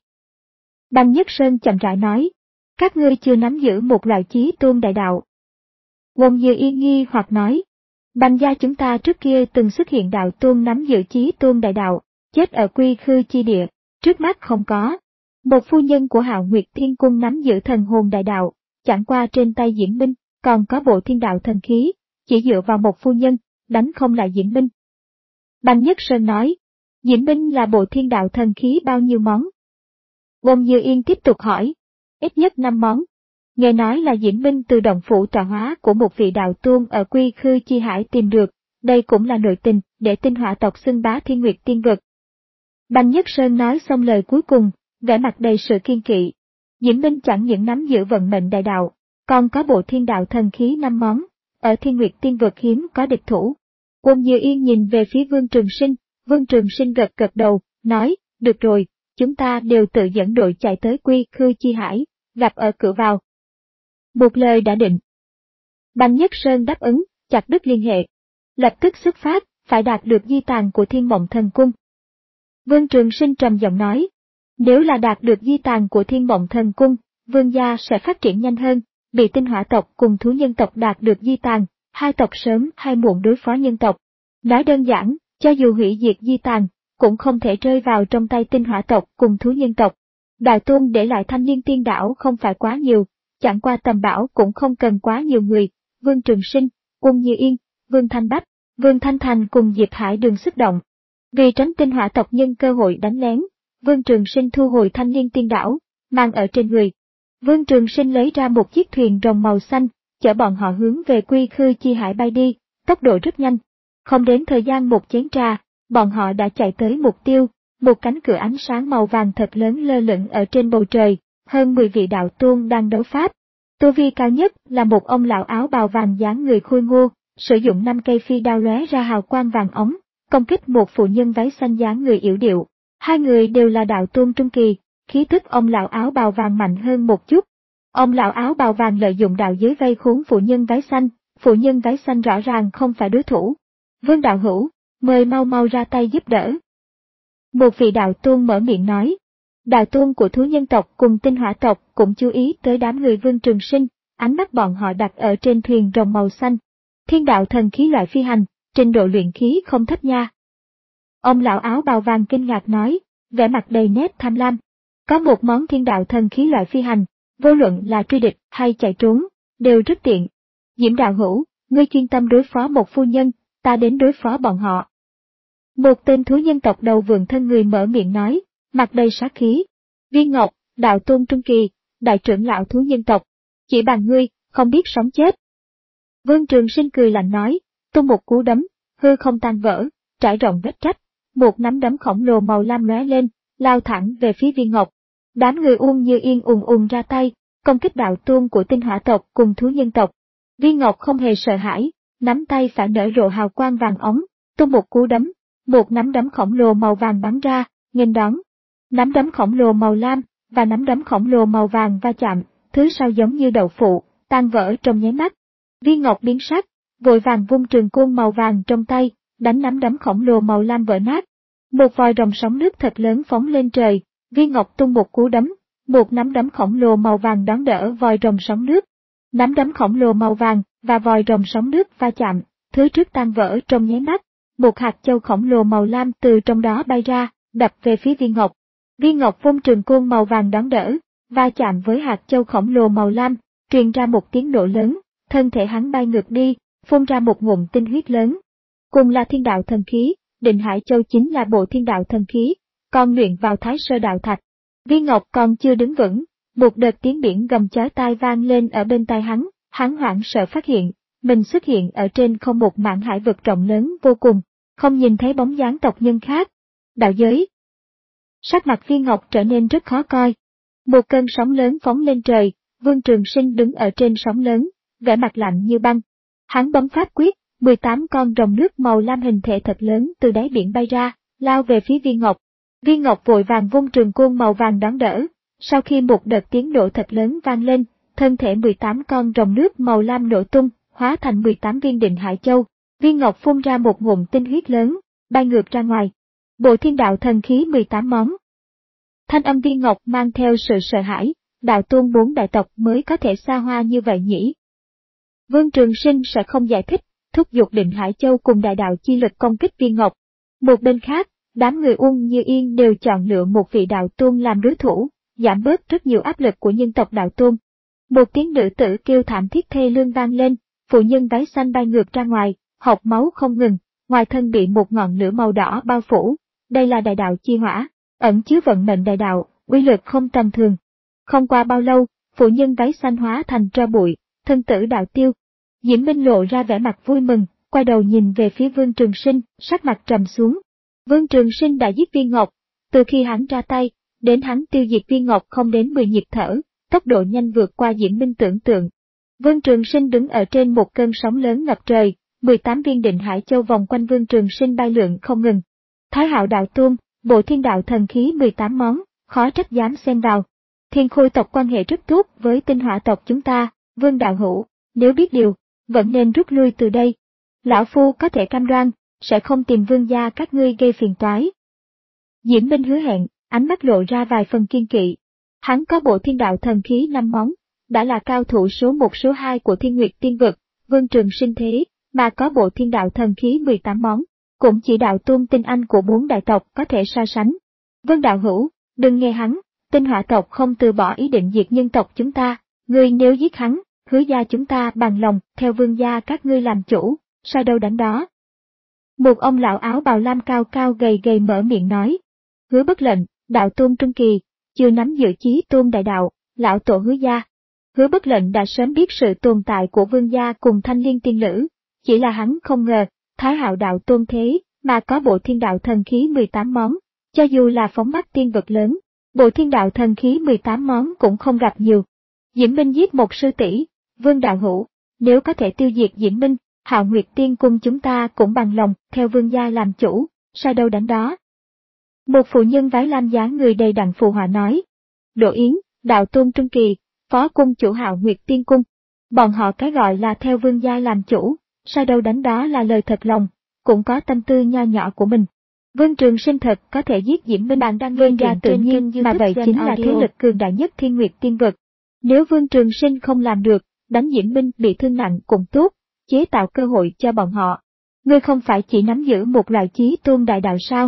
Bành Nhất Sơn chậm rãi nói, các ngươi chưa nắm giữ một loại chí tôn đại đạo. Wong Như Yên nghi hoặc nói, Bành gia chúng ta trước kia từng xuất hiện đạo tôn nắm giữ chí tôn đại đạo, chết ở Quy Khư chi địa, trước mắt không có. Một phu nhân của Hạo Nguyệt Thiên Cung nắm giữ thần hồn đại đạo, chẳng qua trên tay Diễm Minh, còn có bộ thiên đạo thần khí, chỉ dựa vào một phu nhân, đánh không lại Diễm Minh. Bành Nhất Sơn nói, Diễm Minh là bộ thiên đạo thần khí bao nhiêu món? Wong Như Yên tiếp tục hỏi, ít nhất năm món. Nghe nói là Diễm Minh từ động phủ tọa hóa của một vị đạo tôn ở Quy Khư Chi Hải tìm được, đây cũng là nội tình để Tinh Hỏa tộc xưng bá Thiên Nguyệt Tiên vực. Bành Nhất Sơn nói xong lời cuối cùng, vẻ mặt đầy sự kiên kỵ. Diễm Minh chẳng những nắm giữ vận mệnh đại đạo, còn có bộ thiên đạo thần khí năm món, ở Thiên Nguyệt Tiên vực hiếm có địch thủ. Wong Như Yên nhìn về phía Vương Trường Sinh, Vương Trường Sinh gật gật đầu, nói, được rồi, chúng ta đều tự dẫn đội chạy tới Quy Khư Chi Hải, gặp ở cửa vào. Một lời đã định. Bành Nhất Sơn đáp ứng, chặt đứt liên hệ. Lập tức xuất phát, phải đạt được di tàn của Thiên Mộng Thần Cung. Vương Trường Sinh trầm giọng nói, nếu là đạt được di tàn của Thiên Mộng Thần Cung, vương gia sẽ phát triển nhanh hơn, bị tinh hỏa tộc cùng thú nhân tộc đạt được di tàn, hai tộc sớm hay muộn đối phó nhân tộc. Nói đơn giản, cho dù hủy diệt di tàn, cũng không thể rơi vào trong tay tinh hỏa tộc cùng thú nhân tộc. Đạo Tôn để lại Thanh Liên Tiên Đảo không phải quá nhiều, chẳng qua tầm bảo cũng không cần quá nhiều người, Vương Trường Sinh, Uông Như Yên, Vương Thanh Bách, Vương Thanh Thành cùng Diệp Hải Đường xuất động. Vì tránh tinh hỏa tộc nhân cơ hội đánh lén, Vương Trường Sinh thu hồi Thanh Liên Tiên Đảo, mang ở trên người. Vương Trường Sinh lấy ra một chiếc thuyền rồng màu xanh, chở bọn họ hướng về Quy Khư Chi Hải bay đi, tốc độ rất nhanh. Không đến thời gian một chén trà, bọn họ đã chạy tới mục tiêu, một cánh cửa ánh sáng màu vàng thật lớn lơ lửng ở trên bầu trời, hơn mười vị đạo tôn đang đấu pháp. Tu vi cao nhất là một ông lão áo bào vàng dáng người khôi ngô, sử dụng năm cây phi đao lóe ra hào quang vàng ống, công kích một phụ nhân váy xanh dáng người yểu điệu. Hai người đều là đạo tôn trung kỳ, khí tức ông lão áo bào vàng mạnh hơn một chút. Ông lão áo bào vàng lợi dụng đạo giới vây khốn phụ nhân váy xanh, phụ nhân váy xanh rõ ràng không phải đối thủ. Vương đạo hữu, mời mau mau ra tay giúp đỡ. Một vị đạo tôn mở miệng nói. Đạo tôn của thú nhân tộc cùng tinh hỏa tộc cũng chú ý tới đám người Vương Trường Sinh, ánh mắt bọn họ đặt ở trên thuyền rồng màu xanh. Thiên đạo thần khí loại phi hành, trình độ luyện khí không thấp nha. Ông lão áo bào vàng kinh ngạc nói, vẻ mặt đầy nét tham lam. Có một món thiên đạo thần khí loại phi hành, vô luận là truy địch hay chạy trốn, đều rất tiện. Diễm đạo hữu, ngươi chuyên tâm đối phó một phu nhân, ta đến đối phó bọn họ. Một tên thú nhân tộc đầu vượng thân người mở miệng nói, mặt đầy sát khí. Viên Ngọc, đạo tôn trung kỳ, đại trưởng lão thú nhân tộc, chỉ bằng ngươi, không biết sống chết. Vương Trường Sinh cười lạnh nói, tung một cú đấm, hư không tan vỡ, trải rộng vết rách, một nắm đấm khổng lồ màu lam lóe lên, lao thẳng về phía Viên Ngọc. Đám người Uông Như Yên ùn ùn ra tay, công kích đạo tôn của tinh hỏa tộc cùng thú nhân tộc. Viên Ngọc không hề sợ hãi, nắm tay phải nở rộ hào quang vàng ống, tung một cú đấm, một nắm đấm khổng lồ màu vàng bắn ra, nghênh đón. Nắm đấm khổng lồ màu lam và nắm đấm khổng lồ màu vàng va chạm, thứ sau giống như đậu phụ, tan vỡ trong nháy mắt. Viên Ngọc biến sắc, vội vàng vung trường côn màu vàng trong tay, đánh nắm đấm khổng lồ màu lam vỡ nát. Một vòi rồng sóng nước thật lớn phóng lên trời, Viên Ngọc tung một cú đấm, một nắm đấm khổng lồ màu vàng đón đỡ vòi rồng sóng nước. Nắm đấm khổng lồ màu vàng và vòi rồng sóng nước va chạm, thứ trước tan vỡ trong nháy mắt. Một hạt châu khổng lồ màu lam từ trong đó bay ra, đập về phía Viên Ngọc. Viên Ngọc vung trường côn màu vàng đón đỡ, va chạm với hạt châu khổng lồ màu lam, truyền ra một tiếng nổ lớn, thân thể hắn bay ngược đi, phun ra một ngụm tinh huyết lớn. Cùng là thiên đạo thần khí, Định Hải Châu chính là bộ thiên đạo thần khí, còn luyện vào Thái Sơ Đạo Thạch. Viên Ngọc còn chưa đứng vững, một đợt tiếng biển gầm chói tai vang lên ở bên tai hắn, hắn hoảng sợ phát hiện, mình xuất hiện ở trên không một mảng hải vực rộng lớn vô cùng, không nhìn thấy bóng dáng tộc nhân khác. Đạo giới. Sắc mặt Viên Ngọc trở nên rất khó coi. Một cơn sóng lớn phóng lên trời, Vương Trường Sinh đứng ở trên sóng lớn, vẻ mặt lạnh như băng. Hắn bấm pháp quyết, mười tám con rồng nước màu lam hình thể thật lớn từ đáy biển bay ra, lao về phía Viên Ngọc. Viên Ngọc vội vàng vung trường côn màu vàng đón đỡ, sau khi một đợt tiếng nổ thật lớn vang lên, thân thể mười tám con rồng nước màu lam nổ tung, hóa thành mười tám viên Định Hải Châu. Viên Ngọc phun ra một ngụm tinh huyết lớn, bay ngược ra ngoài. Bộ thiên đạo thần khí mười tám món. Thanh âm Viên Ngọc mang theo sự sợ hãi, đạo tôn bốn đại tộc mới có thể xa hoa như vậy nhỉ. Vương Trường Sinh sẽ không giải thích, thúc giục Định Hải Châu cùng đại đạo chi lực công kích Viên Ngọc. Một bên khác, đám người Uông Như Yên đều chọn lựa một vị đạo tôn làm đối thủ, giảm bớt rất nhiều áp lực của nhân tộc đạo tôn. Một tiếng nữ tử kêu thảm thiết thê lương vang lên, phụ nhân váy xanh bay ngược ra ngoài, hộc máu không ngừng, ngoài thân bị một ngọn lửa màu đỏ bao phủ. Đây là đại đạo chi hỏa, ẩn chứa vận mệnh đại đạo, uy lực không tầm thường. Không qua bao lâu, phụ nhân váy xanh hóa thành tro bụi, thân tử đạo tiêu. Diễm Minh lộ ra vẻ mặt vui mừng, quay đầu nhìn về phía Vương Trường Sinh, sắc mặt trầm xuống. Vương Trường Sinh đã giết Viên Ngọc, từ khi hắn ra tay, đến hắn tiêu diệt Viên Ngọc không đến mười nhịp thở, tốc độ nhanh vượt qua Diễm Minh tưởng tượng. Vương Trường Sinh đứng ở trên một cơn sóng lớn ngập trời, mười tám viên Định Hải Châu vòng quanh Vương Trường Sinh bay lượn không ngừng. Thái Hạo đạo tôn, bộ thiên đạo thần khí mười tám món, khó trách dám xen vào. Thiên Khôi tộc quan hệ rất tốt với tinh hỏa tộc chúng ta, Vương đạo hữu, nếu biết điều, vẫn nên rút lui từ đây. Lão Phu có thể cam đoan, sẽ không tìm vương gia các ngươi gây phiền toái. Diễm Minh hứa hẹn, ánh mắt lộ ra vài phần kiên kỵ. Hắn có bộ thiên đạo thần khí năm món, đã là cao thủ số một số hai của Thiên Nguyệt Tiên Vực, Vương Trường Sinh thế, mà có bộ thiên đạo thần khí mười tám món, cũng chỉ đạo tuôn tinh anh của bốn đại tộc có thể so sánh. Vân đạo hữu, đừng nghe hắn, Tinh Hỏa tộc không từ bỏ ý định diệt nhân tộc chúng ta, ngươi nếu giết hắn, hứa gia chúng ta bằng lòng theo vương gia các ngươi làm chủ, sao đâu đánh đó. Một ông lão áo bào lam cao cao gầy gầy mở miệng nói, hứa bất lệnh, đạo tôn trung kỳ, chưa nắm giữ chí tôn đại đạo, lão tổ hứa gia. Hứa bất lệnh đã sớm biết sự tồn tại của vương gia cùng thanh liên tiên lữ, chỉ là hắn không ngờ, Thái Hạo đạo tôn thế, mà có bộ thiên đạo thần khí mười tám món, cho dù là phóng mắt tiên vực lớn, bộ thiên đạo thần khí mười tám món cũng không gặp nhiều. Diễm Minh giết một sư tỷ, Vương đạo hữu, nếu có thể tiêu diệt Diễm Minh, Hạo Nguyệt Tiên cung chúng ta cũng bằng lòng theo vương gia làm chủ, sao đâu đánh đó. Một phụ nhân váy lam dáng người đầy đặn phù hòa nói, Đỗ Yến, đạo tôn trung kỳ, phó cung chủ Hạo Nguyệt Tiên cung, bọn họ cái gọi là theo vương gia làm chủ, sao đâu đánh đó là lời thật lòng, cũng có tâm tư nho nhỏ của mình. Vương Trường Sinh thật có thể giết Diễm Minh, bạn đang vương gia tự nhiên mà vậy chính là thế lực cường đại nhất Thiên Nguyệt Tiên Vực. Nếu Vương Trường Sinh không làm được, đánh Diễm Minh bị thương nặng cũng tốt, chế tạo cơ hội cho bọn họ. Ngươi không phải chỉ nắm giữ một loại chí tôn đại đạo sao?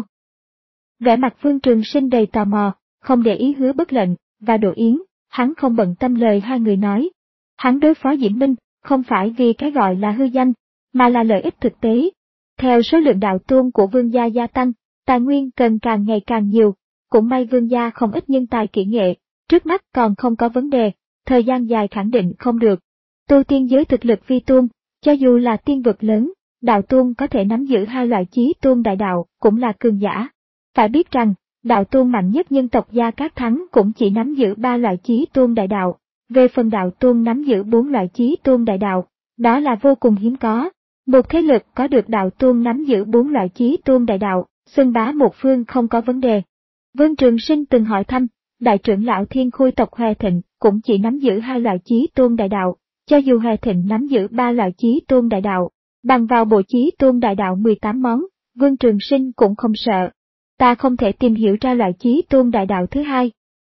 Vẻ mặt Vương Trường Sinh đầy tò mò, không để ý hứa bất lệnh, và Đỗ Yến, hắn không bận tâm lời hai người nói. Hắn đối phó Diễm Minh, không phải vì cái gọi là hư danh, mà là lợi ích thực tế. Theo số lượng đạo tôn của vương gia gia tăng, tài nguyên cần càng ngày càng nhiều, cũng may vương gia không ít nhân tài kỹ nghệ, trước mắt còn không có vấn đề, thời gian dài khẳng định không được. Tu tiên giới thực lực vi tôn, cho dù là tiên vực lớn, đạo tôn có thể nắm giữ hai loại chí tôn đại đạo cũng là cường giả. Phải biết rằng, đạo tôn mạnh nhất nhân tộc Gia Cát Thắng cũng chỉ nắm giữ ba loại chí tôn đại đạo, về phần đạo tôn nắm giữ bốn loại chí tôn đại đạo, đó là vô cùng hiếm có. Một thế lực có được đạo tôn nắm giữ bốn loại chí tôn đại đạo, xưng bá một phương không có vấn đề. Vương Trường Sinh từng hỏi thăm, đại trưởng lão Thiên Khôi tộc Hoè Thịnh cũng chỉ nắm giữ hai loại chí tôn đại đạo, cho dù Hoè Thịnh nắm giữ ba loại chí tôn đại đạo, bằng vào bộ chí tôn đại đạo mười tám món, Vương Trường Sinh cũng không sợ. Ta không thể tìm hiểu ra loại chí tôn đại đạo thứ hai.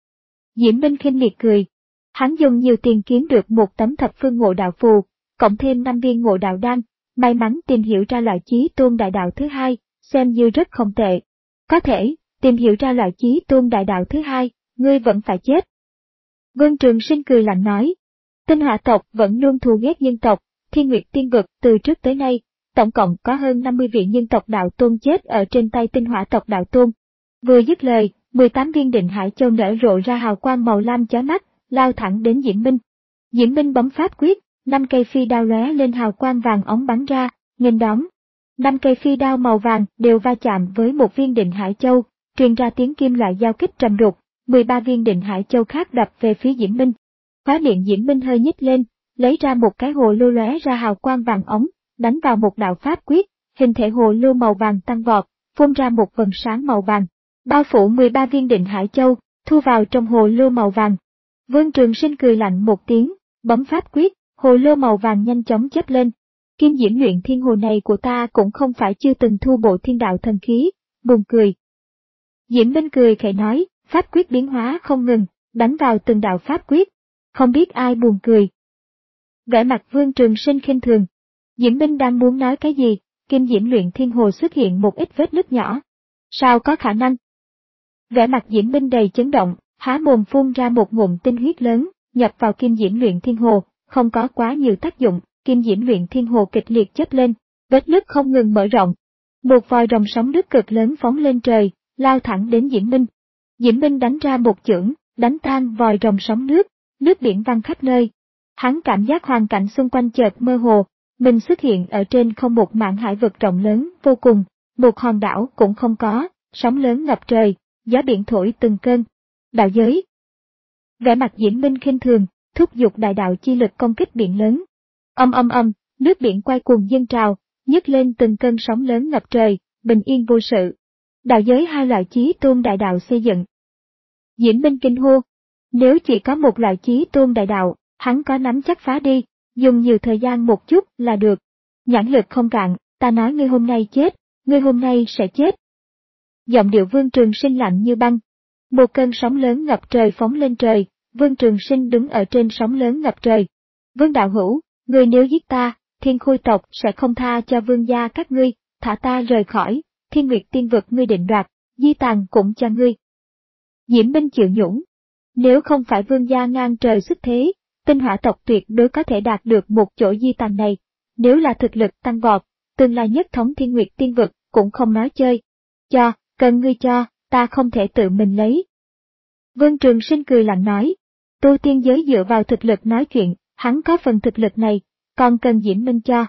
Diễm Minh khinh miệt cười. Hắn dùng nhiều tiền kiếm được một tấm thập phương ngộ đạo phù, cộng thêm năm viên ngộ đạo đan, may mắn tìm hiểu ra loại chí tôn đại đạo thứ hai, xem như rất không tệ. Có thể, tìm hiểu ra loại chí tôn đại đạo thứ hai, ngươi vẫn phải chết. Vương Trường Sinh cười lạnh nói. Tinh Hỏa tộc vẫn luôn thù ghét nhân tộc, Thiên Nguyệt Tiên Vực từ trước tới nay, tổng cộng có hơn năm mươi vị nhân tộc đạo tôn chết ở trên tay Tinh Hỏa tộc đạo tôn. Vừa dứt lời, mười tám viên định hải châu nở rộ ra hào quang màu lam chói mắt, lao thẳng đến Diễm Minh. Diễm Minh bấm pháp quyết, năm cây phi đao lóe lên hào quang vàng óng bắn ra, nghênh đón. Năm cây phi đao màu vàng đều va chạm với một viên định hải châu, truyền ra tiếng kim loại giao kích trầm đục, mười ba viên định hải châu khác đập về phía Diễm Minh. Khóe miệng Diễm Minh hơi nhếch lên, lấy ra một cái hồ lô lóe ra hào quang vàng óng, đánh vào một đạo pháp quyết, hình thể hồ lô màu vàng tăng vọt, phun ra một vầng sáng màu vàng, bao phủ mười ba viên định hải châu, thu vào trong hồ lô màu vàng. Vương Trường Sinh cười lạnh một tiếng, bấm pháp quyết, hồ lô màu vàng nhanh chóng chớp lên. Kim diễm luyện thiên hồ này của ta cũng không phải chưa từng thu bộ thiên đạo thần khí, buồn cười. Diễm Minh cười khẽ nói, pháp quyết biến hóa không ngừng, đánh vào từng đạo pháp quyết. Không biết ai buồn cười. Vẻ mặt Vương Trường Sinh khinh thường. Diễm Minh đang muốn nói cái gì, kim diễm luyện thiên hồ xuất hiện một ít vết nứt nhỏ. Sao có khả năng? Vẻ mặt Diễm Minh đầy chấn động, há mồm phun ra một ngụm tinh huyết lớn, nhập vào kim diễm luyện thiên hồ, không có quá nhiều tác dụng, kim diễm luyện thiên hồ kịch liệt chớp lên, vết nứt không ngừng mở rộng. Một vòi rồng sóng nước cực lớn phóng lên trời, lao thẳng đến Diễm Minh. Diễm Minh đánh ra một chưởng, đánh tan vòi rồng sóng nước, nước biển văng khắp nơi. Hắn cảm giác hoàn cảnh xung quanh chợt mơ hồ, mình xuất hiện ở trên không một mảng hải vực rộng lớn vô cùng, một hòn đảo cũng không có, sóng lớn ngập trời, gió biển thổi từng cơn. Đạo giới. Vẻ mặt Diễm Minh khinh thường, thúc giục đại đạo chi lực công kích biển lớn. Âm âm âm, nước biển quay cuồng dâng trào, nhấc lên từng cơn sóng lớn ngập trời, bình yên vô sự. Đạo giới hai loại chí tôn đại đạo xây dựng. Diễm Minh kinh hô. Nếu chỉ có một loại chí tôn đại đạo, hắn có nắm chắc phá đi, dùng nhiều thời gian một chút là được. Nhãn lực không cạn, ta nói ngươi hôm nay chết, ngươi hôm nay sẽ chết. Giọng điệu Vương Trường Sinh lạnh như băng. Một cơn sóng lớn ngập trời phóng lên trời, Vương Trường Sinh đứng ở trên sóng lớn ngập trời. Vương đạo hữu, ngươi nếu giết ta, Thiên Khôi tộc sẽ không tha cho vương gia các ngươi, thả ta rời khỏi, Thiên Nguyệt tiên vực ngươi định đoạt, di tàn cũng cho ngươi. Diễm Minh chịu nhũng. Nếu không phải vương gia ngang trời xuất thế, tinh hỏa tộc tuyệt đối có thể đạt được một chỗ di tàn này. Nếu là thực lực tăng vọt, tương lai nhất thống Thiên Nguyệt tiên vực cũng không nói chơi. Cho, cần ngươi cho, ta không thể tự mình lấy. Vương Trường Sinh cười lạnh nói, tu tiên giới dựa vào thực lực nói chuyện, hắn có phần thực lực này, còn cần Diễm Minh cho.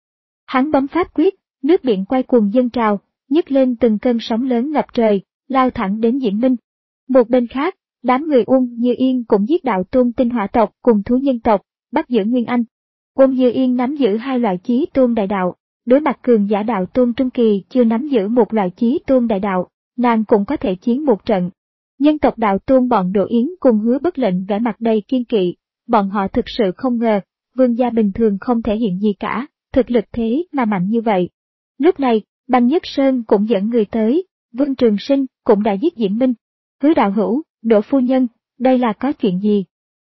Hắn bấm pháp quyết, nước biển quay cuồng dâng trào, nhấc lên từng cơn sóng lớn ngập trời, lao thẳng đến Diễm Minh. Một bên khác, đám người Uông Như Yên cũng giết đạo tôn tinh hỏa tộc cùng thú nhân tộc, bắt giữ Nguyên Anh. Uông Như Yên nắm giữ hai loại chí tôn đại đạo, đối mặt cường giả đạo tôn trung kỳ chưa nắm giữ một loại chí tôn đại đạo, nàng cũng có thể chiến một trận. Nhân tộc đạo tôn bọn Đỗ Yến cùng Hứa Bất Lệnh vẻ mặt đầy kiên kỵ, bọn họ thực sự không ngờ, vương gia bình thường không thể hiện gì cả, thực lực thế mà mạnh như vậy. Lúc này, Bành Nhất Sơn cũng dẫn người tới, Vương Trường Sinh cũng đã giết Diễm Minh. Hứa đạo hữu, Đỗ phu nhân, đây là có chuyện gì?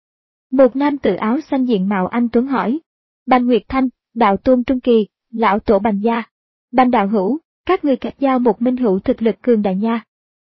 Một nam tử áo xanh diện mạo anh tuấn hỏi. Bành Nguyệt Thanh, đạo tôn trung kỳ, lão tổ Bành gia. Bành đạo hữu, các ngươi kết giao một minh hữu thực lực cường đại nha.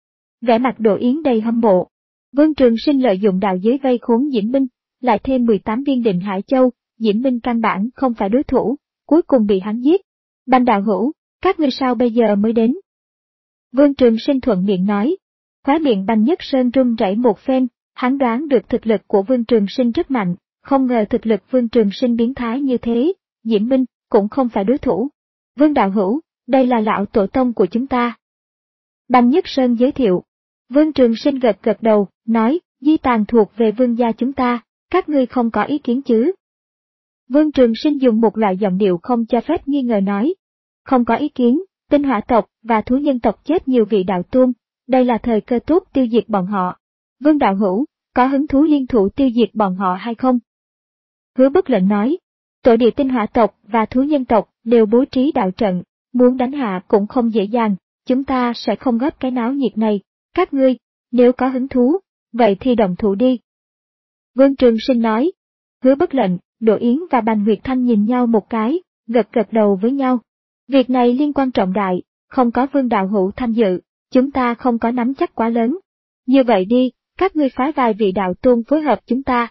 Vẻ mặt Đỗ Yến đầy hâm mộ. Vương Trường Sinh lợi dụng đạo giới vây khốn Diễm Minh, lại thêm mười tám viên Định Hải Châu, Diễm Minh căn bản không phải đối thủ, cuối cùng bị hắn giết. Bành đạo hữu, các ngươi sao bây giờ mới đến? Vương Trường Sinh thuận miệng nói. Khóe miệng Bành Nhất Sơn run rẩy một phen, hắn đoán được thực lực của Vương Trường Sinh rất mạnh, không ngờ thực lực Vương Trường Sinh biến thái như thế, Diễm Minh cũng không phải đối thủ. Vương đạo hữu, đây là lão tổ tông của chúng ta. Bành Nhất Sơn giới thiệu. Vương Trường Sinh gật gật đầu, nói, di tàn thuộc về vương gia chúng ta, các ngươi không có ý kiến chứ? Vương Trường Sinh dùng một loại giọng điệu không cho phép nghi ngờ nói. Không có ý kiến, tinh hỏa tộc và thú nhân tộc chết nhiều vị đạo tôn, đây là thời cơ tốt tiêu diệt bọn họ. Vương đạo hữu, có hứng thú liên thủ tiêu diệt bọn họ hay không? Hứa Bất Lệnh nói, tổ địa tinh hỏa tộc và thú nhân tộc đều bố trí đạo trận, muốn đánh hạ cũng không dễ dàng, chúng ta sẽ không góp cái náo nhiệt này, các ngươi, nếu có hứng thú, vậy thì đồng thủ đi. Vương Trường Sinh nói, Hứa Bất Lệnh, Đỗ Yến và Bành Nguyệt Thanh nhìn nhau một cái, gật gật đầu với nhau. Việc này liên quan trọng đại, không có Vương đạo hữu tham dự, chúng ta không có nắm chắc quá lớn. Như vậy đi, các ngươi phái vài vị đạo tôn phối hợp chúng ta.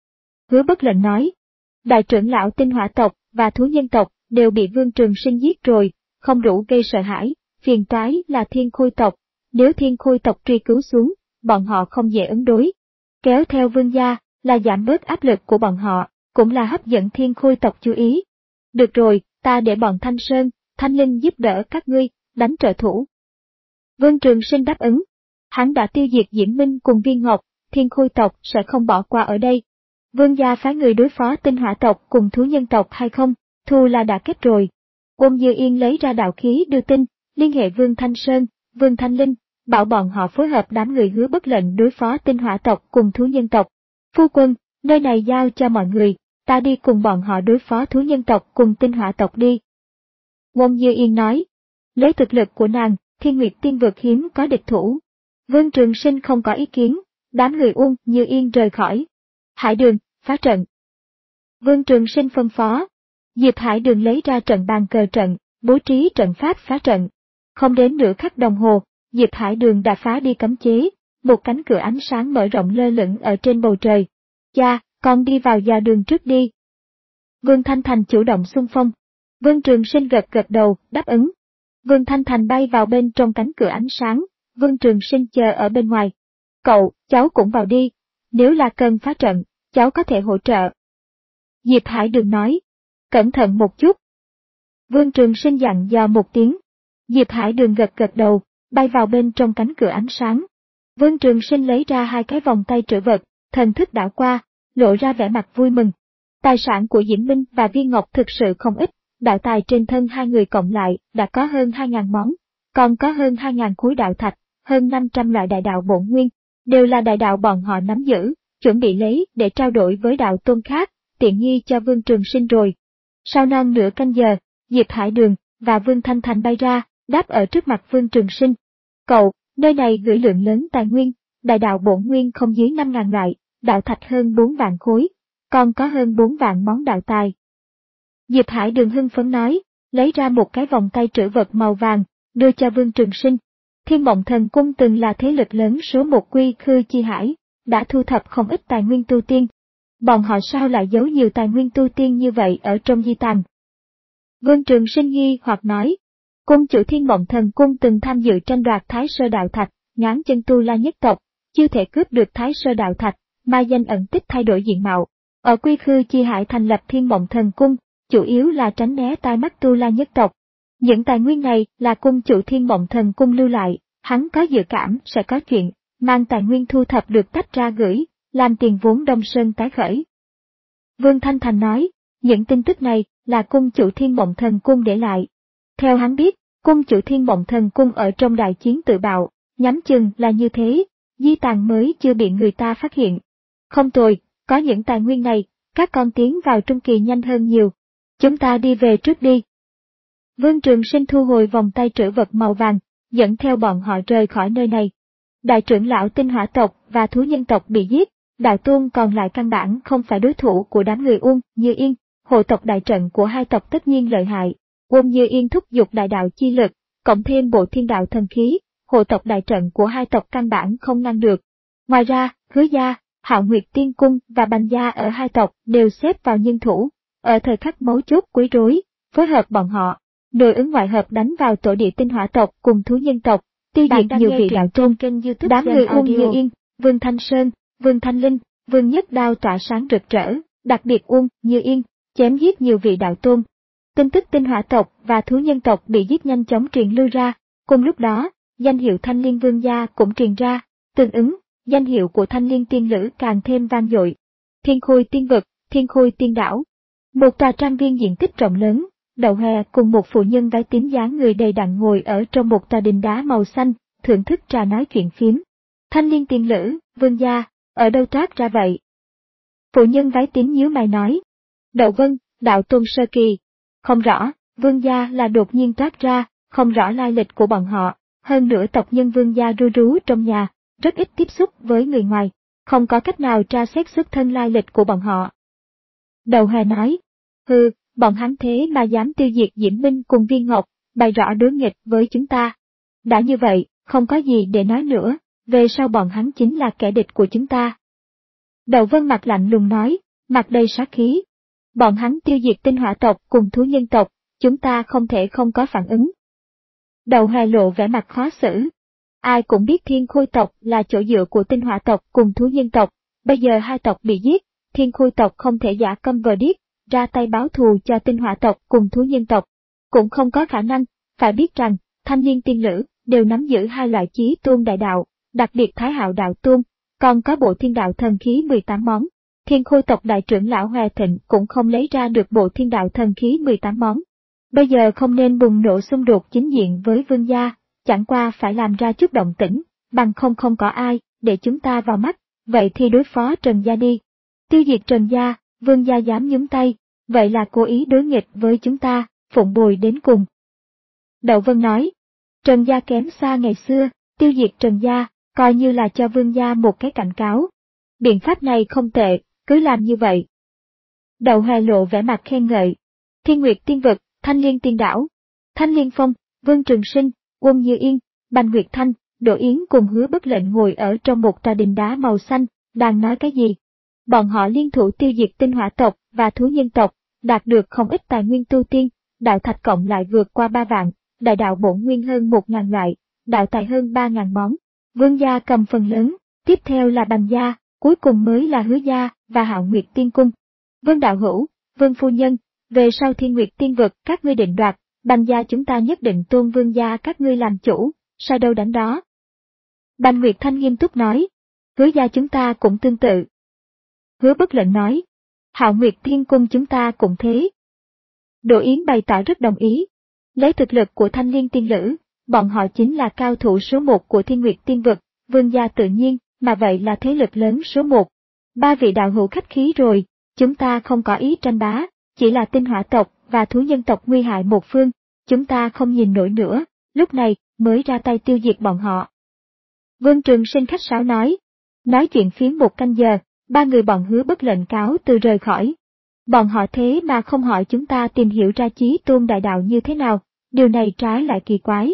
Hứa Bất Lệnh nói, đại trưởng lão tinh hỏa tộc và thú nhân tộc đều bị Vương Trường Sinh giết rồi, không đủ gây sợ hãi, phiền toái là Thiên Khôi tộc, nếu Thiên Khôi tộc truy cứu xuống, bọn họ không dễ ứng đối. Kéo theo vương gia, là giảm bớt áp lực của bọn họ, cũng là hấp dẫn Thiên Khôi tộc chú ý. Được rồi, ta để bọn Thanh Sơn, Thanh Linh giúp đỡ các ngươi, đánh trợ thủ. Vương Trường Sinh đáp ứng. Hắn đã tiêu diệt Diễm Minh cùng Viên Ngọc, Thiên Khôi tộc sẽ không bỏ qua ở đây. Vương gia phái người đối phó tinh hỏa tộc cùng thú nhân tộc hay không, thù là đã kết rồi. Uông Như Yên lấy ra đạo khí đưa tin, liên hệ Vương Thanh Sơn, Vương Thanh Linh, bảo bọn họ phối hợp đám người Hứa Bất Lệnh đối phó tinh hỏa tộc cùng thú nhân tộc. Phu quân, nơi này giao cho mọi người, ta đi cùng bọn họ đối phó thú nhân tộc cùng tinh hỏa tộc đi. Uông Như Yên nói, lấy thực lực của nàng, Thiên Nguyệt tiên vực hiếm có địch thủ. Vương Trường Sinh không có ý kiến, đám người Uông Như Yên rời khỏi. Hải Đường, phá trận. Vương Trường Sinh phân phó. Diệp Hải Đường lấy ra trận bàn cờ trận, bố trí trận pháp phá trận. Không đến nửa khắc đồng hồ, Diệp Hải Đường đã phá đi cấm chế, một cánh cửa ánh sáng mở rộng lơ lửng ở trên bầu trời. Cha, con đi vào dò đường trước đi. Vương Thanh Thành chủ động xung phong. Vương Trường Sinh gật gật đầu, đáp ứng. Vương Thanh Thành bay vào bên trong cánh cửa ánh sáng, Vương Trường Sinh chờ ở bên ngoài. Cậu, cháu cũng vào đi, nếu là cần phá trận, cháu có thể hỗ trợ. Diệp Hải Đường nói, cẩn thận một chút. Vương Trường Sinh dặn dò một tiếng. Diệp Hải Đường gật gật đầu, bay vào bên trong cánh cửa ánh sáng. Vương Trường Sinh lấy ra hai cái vòng tay trữ vật, thần thức đảo qua, lộ ra vẻ mặt vui mừng. Tài sản của Diễm Minh và Viên Ngọc thực sự không ít, đạo tài trên thân hai người cộng lại đã có hơn hai ngàn món, còn có hơn hai ngàn khối đạo thạch, hơn năm trăm loại đại đạo bổn nguyên, đều là đại đạo bọn họ nắm giữ, chuẩn bị lấy để trao đổi với đạo tôn khác, tiện nghi cho Vương Trường Sinh rồi. Sau non nửa canh giờ, Diệp Hải Đường và Vương Thanh Thành bay ra, đáp ở trước mặt Vương Trường Sinh. Cậu, nơi này gửi lượng lớn tài nguyên, đại đạo bổn nguyên không dưới năm ngàn loại, đạo thạch hơn bốn vạn khối, còn có hơn bốn vạn món đạo tài. Diệp Hải Đường hưng phấn nói, lấy ra một cái vòng tay trữ vật màu vàng, đưa cho Vương Trường Sinh. Thiên Mộng Thần Cung từng là thế lực lớn số một Quy Khư Chi Hải, đã thu thập không ít tài nguyên tu tiên. Bọn họ sao lại giấu nhiều tài nguyên tu tiên như vậy ở trong di tàng? Vương Trường Sinh nghi hoặc nói, cung chủ Thiên Mộng Thần Cung từng tham dự tranh đoạt Thái Sơ Đạo Thạch, ngáng chân tu la nhất tộc, chưa thể cướp được Thái Sơ Đạo Thạch, mà danh ẩn tích thay đổi diện mạo. Ở Quy Khư Chi Hải thành lập Thiên Mộng Thần Cung, chủ yếu là tránh né tai mắt tu la nhất tộc. Những tài nguyên này là cung chủ Thiên Mộng Thần Cung lưu lại, hắn có dự cảm sẽ có chuyện, mang tài nguyên thu thập được tách ra gửi, làm tiền vốn Đông Sơn tái khởi. Vương Thanh Thành nói, những tin tức này là cung chủ Thiên Mộng Thần Cung để lại. Theo hắn biết, cung chủ Thiên Mộng Thần Cung ở trong đại chiến tự bạo, nhắm chừng là như thế, di tàng mới chưa bị người ta phát hiện. Không tồi, có những tài nguyên này, các con tiến vào trung kỳ nhanh hơn nhiều. Chúng ta đi về trước đi. Vương Trường Sinh thu hồi vòng tay trữ vật màu vàng, dẫn theo bọn họ rời khỏi nơi này. Đại trưởng lão Tinh Hỏa tộc và thú nhân tộc bị giết, đạo tôn còn lại căn bản không phải đối thủ của đám người Uông Như Yên, hộ tộc đại trận của hai tộc tất nhiên lợi hại. Uông Như Yên thúc giục đại đạo chi lực, cộng thêm bộ thiên đạo thần khí, hộ tộc đại trận của hai tộc căn bản không ngăn được. Ngoài ra, Hứa gia, Hạo Nguyệt Tiên Cung và Bành gia ở hai tộc đều xếp vào nhân thủ, ở thời khắc mấu chốt quấy rối, phối hợp bọn họ, nội ứng ngoại hợp đánh vào tổ địa Tinh Hỏa tộc cùng thú nhân tộc, tiêu diệt nhiều vị đạo tôn. Đám người Uông Như Yên, Vương Thanh Sơn, Vương Thanh Linh, Vương Nhất Đao tỏa sáng rực rỡ, đặc biệt Uông Như Yên, chém giết nhiều vị đạo tôn. Tin tức Tinh Hỏa tộc và thú nhân tộc bị giết nhanh chóng truyền lưu ra, cùng lúc đó, danh hiệu Thanh Liên Vương gia cũng truyền ra, tương ứng, danh hiệu của Thanh Liên Tiên Lữ càng thêm vang dội. Thiên Khôi Tiên Vực, Thiên Khôi Tiên Đảo, một tòa trang viên diện tích rộng lớn, đầu hè cùng một phụ nhân váy tím dáng người đầy đặn ngồi ở trong một tòa đình đá màu xanh, thưởng thức trà nói chuyện phiếm. Thanh Liên Tiên Lữ, Vương gia, ở đâu trát ra vậy? Phụ nhân váy tím nhíu mày nói. Đậu Vân, đạo tôn sơ kỳ. Không rõ, Vương gia là đột nhiên trát ra, không rõ lai lịch của bọn họ, hơn nữa tộc nhân Vương gia ru rú trong nhà, rất ít tiếp xúc với người ngoài, không có cách nào tra xét xuất thân lai lịch của bọn họ. Đầu hè nói, hừ, bọn hắn thế mà dám tiêu diệt Diễm Minh cùng Viên Ngọc, bày rõ đối nghịch với chúng ta. Đã như vậy, không có gì để nói nữa, về sau bọn hắn chính là kẻ địch của chúng ta. Đậu Vân mặt lạnh lùng nói, mặt đầy sát khí. Bọn hắn tiêu diệt Tinh Hỏa tộc cùng thú nhân tộc, chúng ta không thể không có phản ứng. Đầu hè lộ vẻ mặt khó xử. Ai cũng biết Thiên Khôi tộc là chỗ dựa của Tinh Hỏa tộc cùng thú nhân tộc, bây giờ hai tộc bị giết, Thiên Khôi tộc không thể giả câm vờ điếc, ra tay báo thù cho Tinh Hỏa tộc cùng thú nhân tộc. Cũng không có khả năng, phải biết rằng, Thanh Liên Tiên Lữ đều nắm giữ hai loại chí tôn đại đạo, đặc biệt Thái Hạo đạo tôn, còn có bộ thiên đạo thần khí mười tám món. Thiên Khôi tộc đại trưởng lão Hoè Thịnh cũng không lấy ra được bộ thiên đạo thần khí mười tám món. Bây giờ không nên bùng nổ xung đột chính diện với Vương gia, chẳng qua phải làm ra chút động tĩnh, bằng không không có ai để chúng ta vào mắt, vậy thì đối phó Trần gia đi. Tiêu diệt Trần gia, Vương gia dám nhúng tay, vậy là cố ý đối nghịch với chúng ta, phụng bồi đến cùng. Đậu Vân nói, Trần gia kém xa ngày xưa, tiêu diệt Trần gia, coi như là cho Vương gia một cái cảnh cáo. Biện pháp này không tệ, cứ làm như vậy. Đậu Hè lộ vẻ mặt khen ngợi. Thiên Nguyệt Tiên Vực, Thanh Liên Tiên Đảo, Thanh Liên Phong, Vương Trường Sinh, Uông Như Yên, Bành Nguyệt Thanh, Đỗ Yến cùng Hứa Bất Lệnh ngồi ở trong một tòa đình đá màu xanh, đang nói cái gì? Bọn họ liên thủ tiêu diệt Tinh Hỏa tộc và thú nhân tộc, đạt được không ít tài nguyên tu tiên, đạo thạch cộng lại vượt qua ba vạn, đại đạo bổn nguyên hơn một ngàn loại, đạo tài hơn ba ngàn món. Vương gia cầm phần lớn, tiếp theo là Bành gia, cuối cùng mới là Hứa gia và Hạo Nguyệt Tiên Cung. Vương đạo hữu, Vương phu nhân, về sau Thiên Nguyệt Tiên Vực các ngươi định đoạt, Bành gia chúng ta nhất định tôn Vương gia các ngươi làm chủ, sao đâu đánh đó. Bành Nguyệt Thanh nghiêm túc nói, Hứa gia chúng ta cũng tương tự. Hứa Bất Lệnh nói, Hạo Nguyệt Tiên Cung chúng ta cũng thế. Đỗ Yến bày tỏ rất đồng ý. Lấy thực lực của Thanh Liên Tiên Lữ, bọn họ chính là cao thủ số một của Thiên Nguyệt Tiên Vực, Vương gia tự nhiên, mà vậy là thế lực lớn số một. Ba vị đạo hữu khách khí rồi, chúng ta không có ý tranh bá, chỉ là Tinh Hỏa tộc và thú nhân tộc nguy hại một phương, chúng ta không nhìn nổi nữa, lúc này mới ra tay tiêu diệt bọn họ. Vương Trường Sinh khách sáo nói. Nói chuyện phiếm một canh giờ, ba người bọn Hứa Bất lệnh cáo từ rời khỏi. Bọn họ thế mà không hỏi chúng ta tìm hiểu ra Chí Tôn đại đạo như thế nào, điều này trái lại kỳ quái.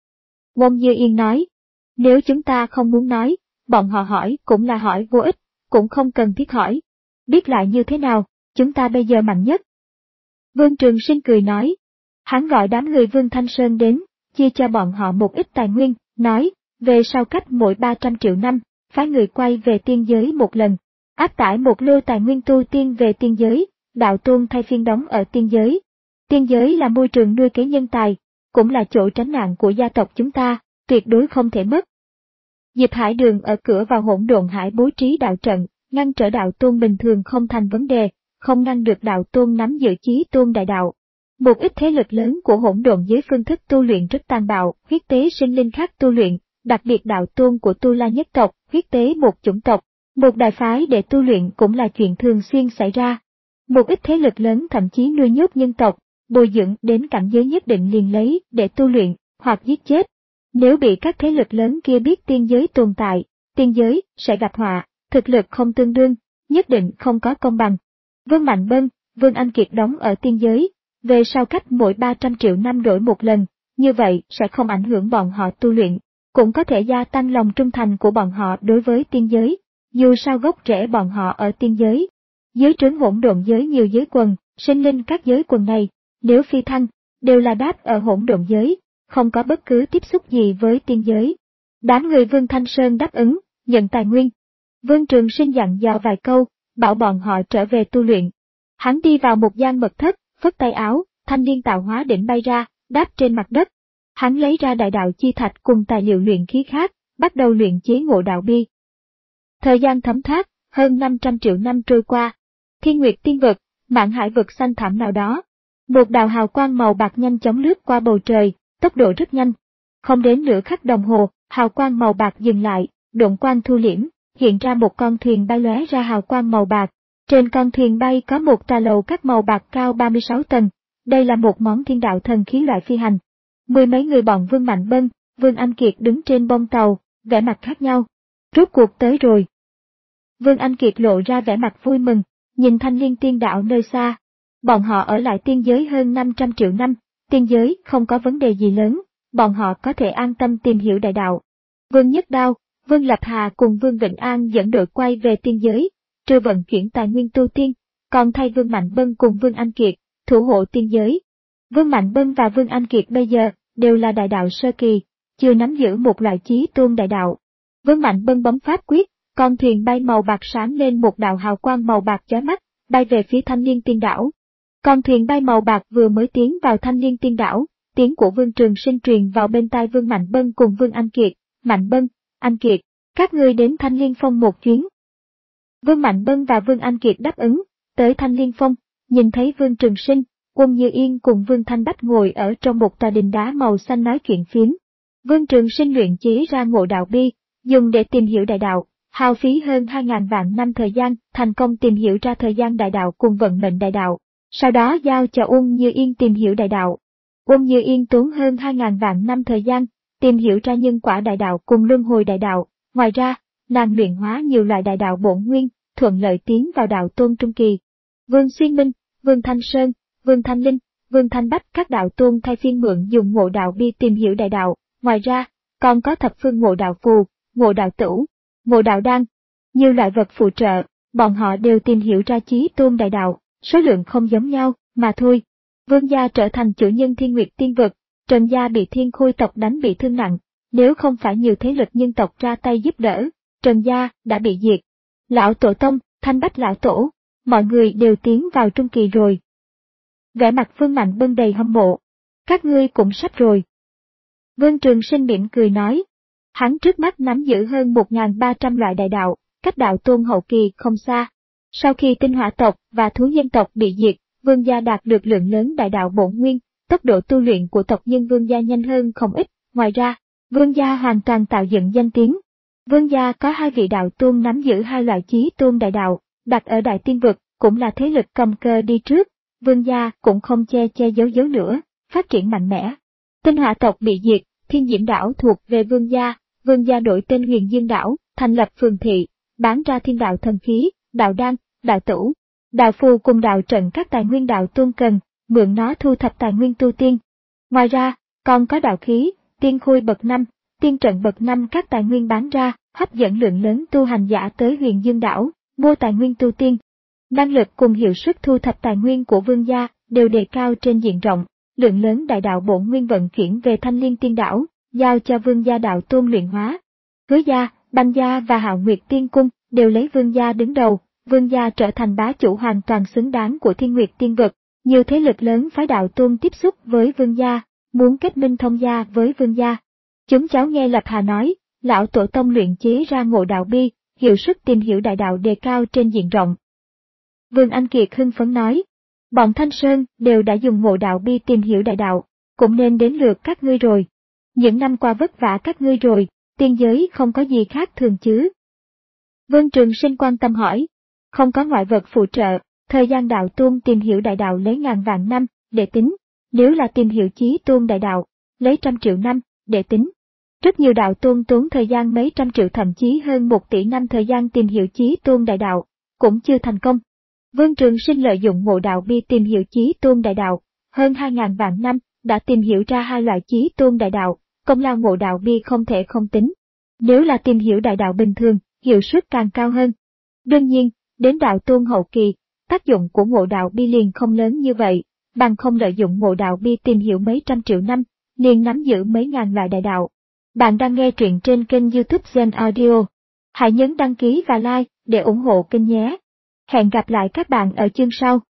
Wong Như Yên nói. Nếu chúng ta không muốn nói, bọn họ hỏi cũng là hỏi vô ích, cũng không cần thiết hỏi. Biết lại như thế nào, chúng ta bây giờ mạnh nhất. Vương Trường Sinh cười nói. Hắn gọi đám người Vương Thanh Sơn đến, chia cho bọn họ một ít tài nguyên, nói, về sau cách mỗi ba trăm triệu năm, phái người quay về tiên giới một lần, áp tải một lô tài nguyên tu tiên về tiên giới, đạo tôn thay phiên đóng ở tiên giới. Tiên giới là môi trường nuôi cấy nhân tài, cũng là chỗ tránh nạn của gia tộc chúng ta, tuyệt đối không thể mất. Diệp Hải Đường ở cửa vào Hỗn Độn Hải bố trí đạo trận, ngăn trở đạo tôn bình thường không thành vấn đề, không ngăn được đạo tôn nắm giữ Chí Tôn đại đạo. Một ít thế lực lớn của hỗn độn giới phương thức tu luyện rất tàn bạo, huyết tế sinh linh khác tu luyện, đặc biệt đạo tôn của Tu La nhất tộc, huyết tế một chủng tộc, một đại phái để tu luyện cũng là chuyện thường xuyên xảy ra. Một ít thế lực lớn thậm chí nuôi nhốt nhân tộc, bồi dưỡng đến cảnh giới nhất định liền lấy để tu luyện, hoặc giết chết. Nếu bị các thế lực lớn kia biết tiên giới tồn tại, tiên giới sẽ gặp họa, thực lực không tương đương, nhất định không có công bằng. Vương Mạnh Bân, Vương Anh Kiệt đóng ở tiên giới, về sau cách mỗi ba trăm triệu năm đổi một lần, như vậy sẽ không ảnh hưởng bọn họ tu luyện, cũng có thể gia tăng lòng trung thành của bọn họ đối với tiên giới, dù sao gốc rễ bọn họ ở tiên giới. Dưới trướng hỗn độn giới nhiều giới quần, sinh linh các giới quần này, nếu phi thăng, đều là đáp ở hỗn độn giới, không có bất cứ tiếp xúc gì với tiên giới. Đám người Vương Thanh Sơn đáp ứng, nhận tài nguyên. Vương Trường Sinh dặn dò vài câu, bảo bọn họ trở về tu luyện. Hắn đi vào một gian mật thất, phất tay áo, thanh niên tạo hóa đỉnh bay ra, đáp trên mặt đất. Hắn lấy ra đại đạo chi thạch cùng tài liệu luyện khí khác, bắt đầu luyện chế ngộ đạo bi. Thời gian thấm thoát, hơn năm trăm triệu năm trôi qua. Thiên Nguyệt tiên vực, Mạn Hải vực xanh thẳm nào đó. Một đạo hào quang màu bạc nhanh chóng lướt qua bầu trời, tốc độ rất nhanh. Không đến nửa khắc đồng hồ, hào quang màu bạc dừng lại, độn quang thu liễm, hiện ra một con thuyền bay lóe ra hào quang màu bạc. Trên con thuyền bay có một tòa lầu các màu bạc cao ba mươi sáu tầng, đây là một món thiên đạo thần khí loại phi hành. Mười mấy người bọn Vương Mạnh Bân, Vương Anh Kiệt đứng trên bông tàu, vẻ mặt khác nhau. Rốt cuộc tới rồi. Vương Anh Kiệt lộ ra vẻ mặt vui mừng, nhìn thanh liên tiên đạo nơi xa. Bọn họ ở lại tiên giới hơn năm trăm triệu năm, tiên giới không có vấn đề gì lớn, bọn họ có thể an tâm tìm hiểu đại đạo. Vương Nhất Đao, Vương Lập Hà cùng Vương Vịnh An dẫn đội quay về tiên giới, trừ vận chuyển tài nguyên tu tiên, còn thay Vương Mạnh Bân cùng Vương Anh Kiệt, thủ hộ tiên giới. Vương Mạnh Bân và Vương Anh Kiệt bây giờ đều là đại đạo sơ kỳ, chưa nắm giữ một loại chí tôn đại đạo. Vương Mạnh Bân bấm pháp quyết, con thuyền bay màu bạc sáng lên một đạo hào quang màu bạc chói mắt, bay về phía thanh liên tiên đảo. Con thuyền bay màu bạc vừa mới tiến vào thanh liên tiên đảo, tiếng của Vương Trường Sinh truyền vào bên tai Vương Mạnh Bân cùng Vương Anh Kiệt. Mạnh Bân, Anh Kiệt, các ngươi đến Thanh Liên Phong một chuyến. Vương Mạnh Bân và Vương Anh Kiệt đáp ứng, tới Thanh Liên Phong, nhìn thấy Vương Trường Sinh, Quân Như Yên cùng Vương Thanh Bách ngồi ở trong một tòa đình đá màu xanh nói chuyện phiếm. Vương Trường Sinh luyện chế ra ngộ đạo bi, dùng để tìm hiểu đại đạo, hao phí hơn hai ngàn vạn năm thời gian, thành công tìm hiểu ra thời gian đại đạo cùng vận mệnh đại đạo, sau đó giao cho Quân Như Yên tìm hiểu đại đạo. Quân Như Yên tốn hơn hai ngàn vạn năm thời gian, tìm hiểu ra nhân quả đại đạo cùng luân hồi đại đạo, ngoài ra, nàng luyện hóa nhiều loại đại đạo bổn nguyên, thuận lợi tiến vào đạo tôn trung kỳ. Vương Xuyên Minh, Vương Thanh Sơn, Vương Thanh Linh, Vương Thanh Bách các đạo tôn thay phiên mượn dùng ngộ đạo bi tìm hiểu đại đạo, ngoài ra, còn có thập phương ngộ đạo phù, ngộ đạo tửu, ngộ đạo đan, nhiều loại vật phụ trợ, bọn họ đều tìm hiểu ra chí tôn đại đạo, số lượng không giống nhau, mà thôi. Vương gia trở thành chủ nhân Thiên Nguyệt tiên vực, Trần gia bị Thiên Khôi tộc đánh bị thương nặng, nếu không phải nhiều thế lực nhân tộc ra tay giúp đỡ, Trần gia đã bị diệt. Lão tổ tông, Thanh Bách lão tổ, mọi người đều tiến vào trung kỳ rồi. Vẻ mặt Vương Mạnh Bân đầy hâm mộ. Các ngươi cũng sắp rồi. Vương Trường Sinh mỉm cười nói. Hắn trước mắt nắm giữ hơn một nghìn ba trăm loại đại đạo, cách đạo tôn hậu kỳ không xa. Sau khi tinh hỏa tộc và thú nhân tộc bị diệt, Vương gia đạt được lượng lớn đại đạo bổn nguyên, tốc độ tu luyện của tộc nhân Vương gia nhanh hơn không ít. Ngoài ra, Vương gia hoàn toàn tạo dựng danh tiếng. Vương gia có hai vị đạo tôn nắm giữ hai loại chí tôn đại đạo, đặt ở đại tiên vực, cũng là thế lực cầm cờ đi trước. Vương gia cũng không che che giấu giấu nữa, phát triển mạnh mẽ. Tinh hỏa tộc bị diệt, Thiên Diễm đảo thuộc về Vương gia, Vương gia đổi tên Huyền Dương đảo, thành lập phường thị, bán ra thiên đạo thần khí, đạo đan, đạo tửu, đạo phù cùng đạo trận các tài nguyên đạo tôn cần, mượn nó thu thập tài nguyên tu tiên. Ngoài ra, còn có đạo khí, tiên khôi bậc năm, tiên trận bậc năm các tài nguyên bán ra, hấp dẫn lượng lớn tu hành giả tới Huyền Dương đảo, mua tài nguyên tu tiên. Năng lực cùng hiệu suất thu thập tài nguyên của Vương gia đều đề cao trên diện rộng, lượng lớn đại đạo bổn nguyên vận chuyển về Thanh Liên Tiên đảo, giao cho Vương gia đạo tôn luyện hóa. Hứa gia, Banh gia và Hạo Nguyệt Tiên cung đều lấy Vương gia đứng đầu, Vương gia trở thành bá chủ hoàn toàn xứng đáng của Thiên Nguyệt Tiên vực. Nhiều thế lực lớn phái đạo tôn tiếp xúc với Vương gia, muốn kết minh thông gia với Vương gia. Chúng cháu nghe Lập Hà nói, lão tổ tông luyện chế ra Ngộ Đạo Bi, hiệu suất tìm hiểu đại đạo đề cao trên diện rộng. Vương Anh Kiệt hưng phấn nói, bọn Thanh Sơn đều đã dùng Ngộ Đạo Bi tìm hiểu đại đạo, cũng nên đến lượt các ngươi rồi. Những năm qua vất vả các ngươi rồi, tiên giới không có gì khác thường chứ? Vương Trường Sinh quan tâm hỏi, không có ngoại vật phụ trợ, thời gian đạo tôn tìm hiểu đại đạo lấy ngàn vạn năm, để tính, nếu là tìm hiểu chí tôn đại đạo, lấy trăm triệu năm, để tính. Rất nhiều đạo tôn tốn thời gian mấy trăm triệu thậm chí hơn một tỷ năm thời gian tìm hiểu chí tôn đại đạo, cũng chưa thành công. Vương Trường Sinh lợi dụng Ngộ Đạo Bi tìm hiểu chí tôn đại đạo, hơn hai ngàn vạn năm, đã tìm hiểu ra hai loại chí tôn đại đạo, công lao Ngộ Đạo Bi không thể không tính. Nếu là tìm hiểu đại đạo bình thường, hiệu suất càng cao hơn. Đương nhiên, đến đạo tôn hậu kỳ, tác dụng của Ngộ Đạo Bi liền không lớn như vậy, bằng không lợi dụng Ngộ Đạo Bi tìm hiểu mấy trăm triệu năm, liền nắm giữ mấy ngàn loại đại đạo. Bạn đang nghe truyện trên kênh YouTube Gen Audio. Hãy nhấn đăng ký và like để ủng hộ kênh nhé. Hẹn gặp lại các bạn ở chương sau.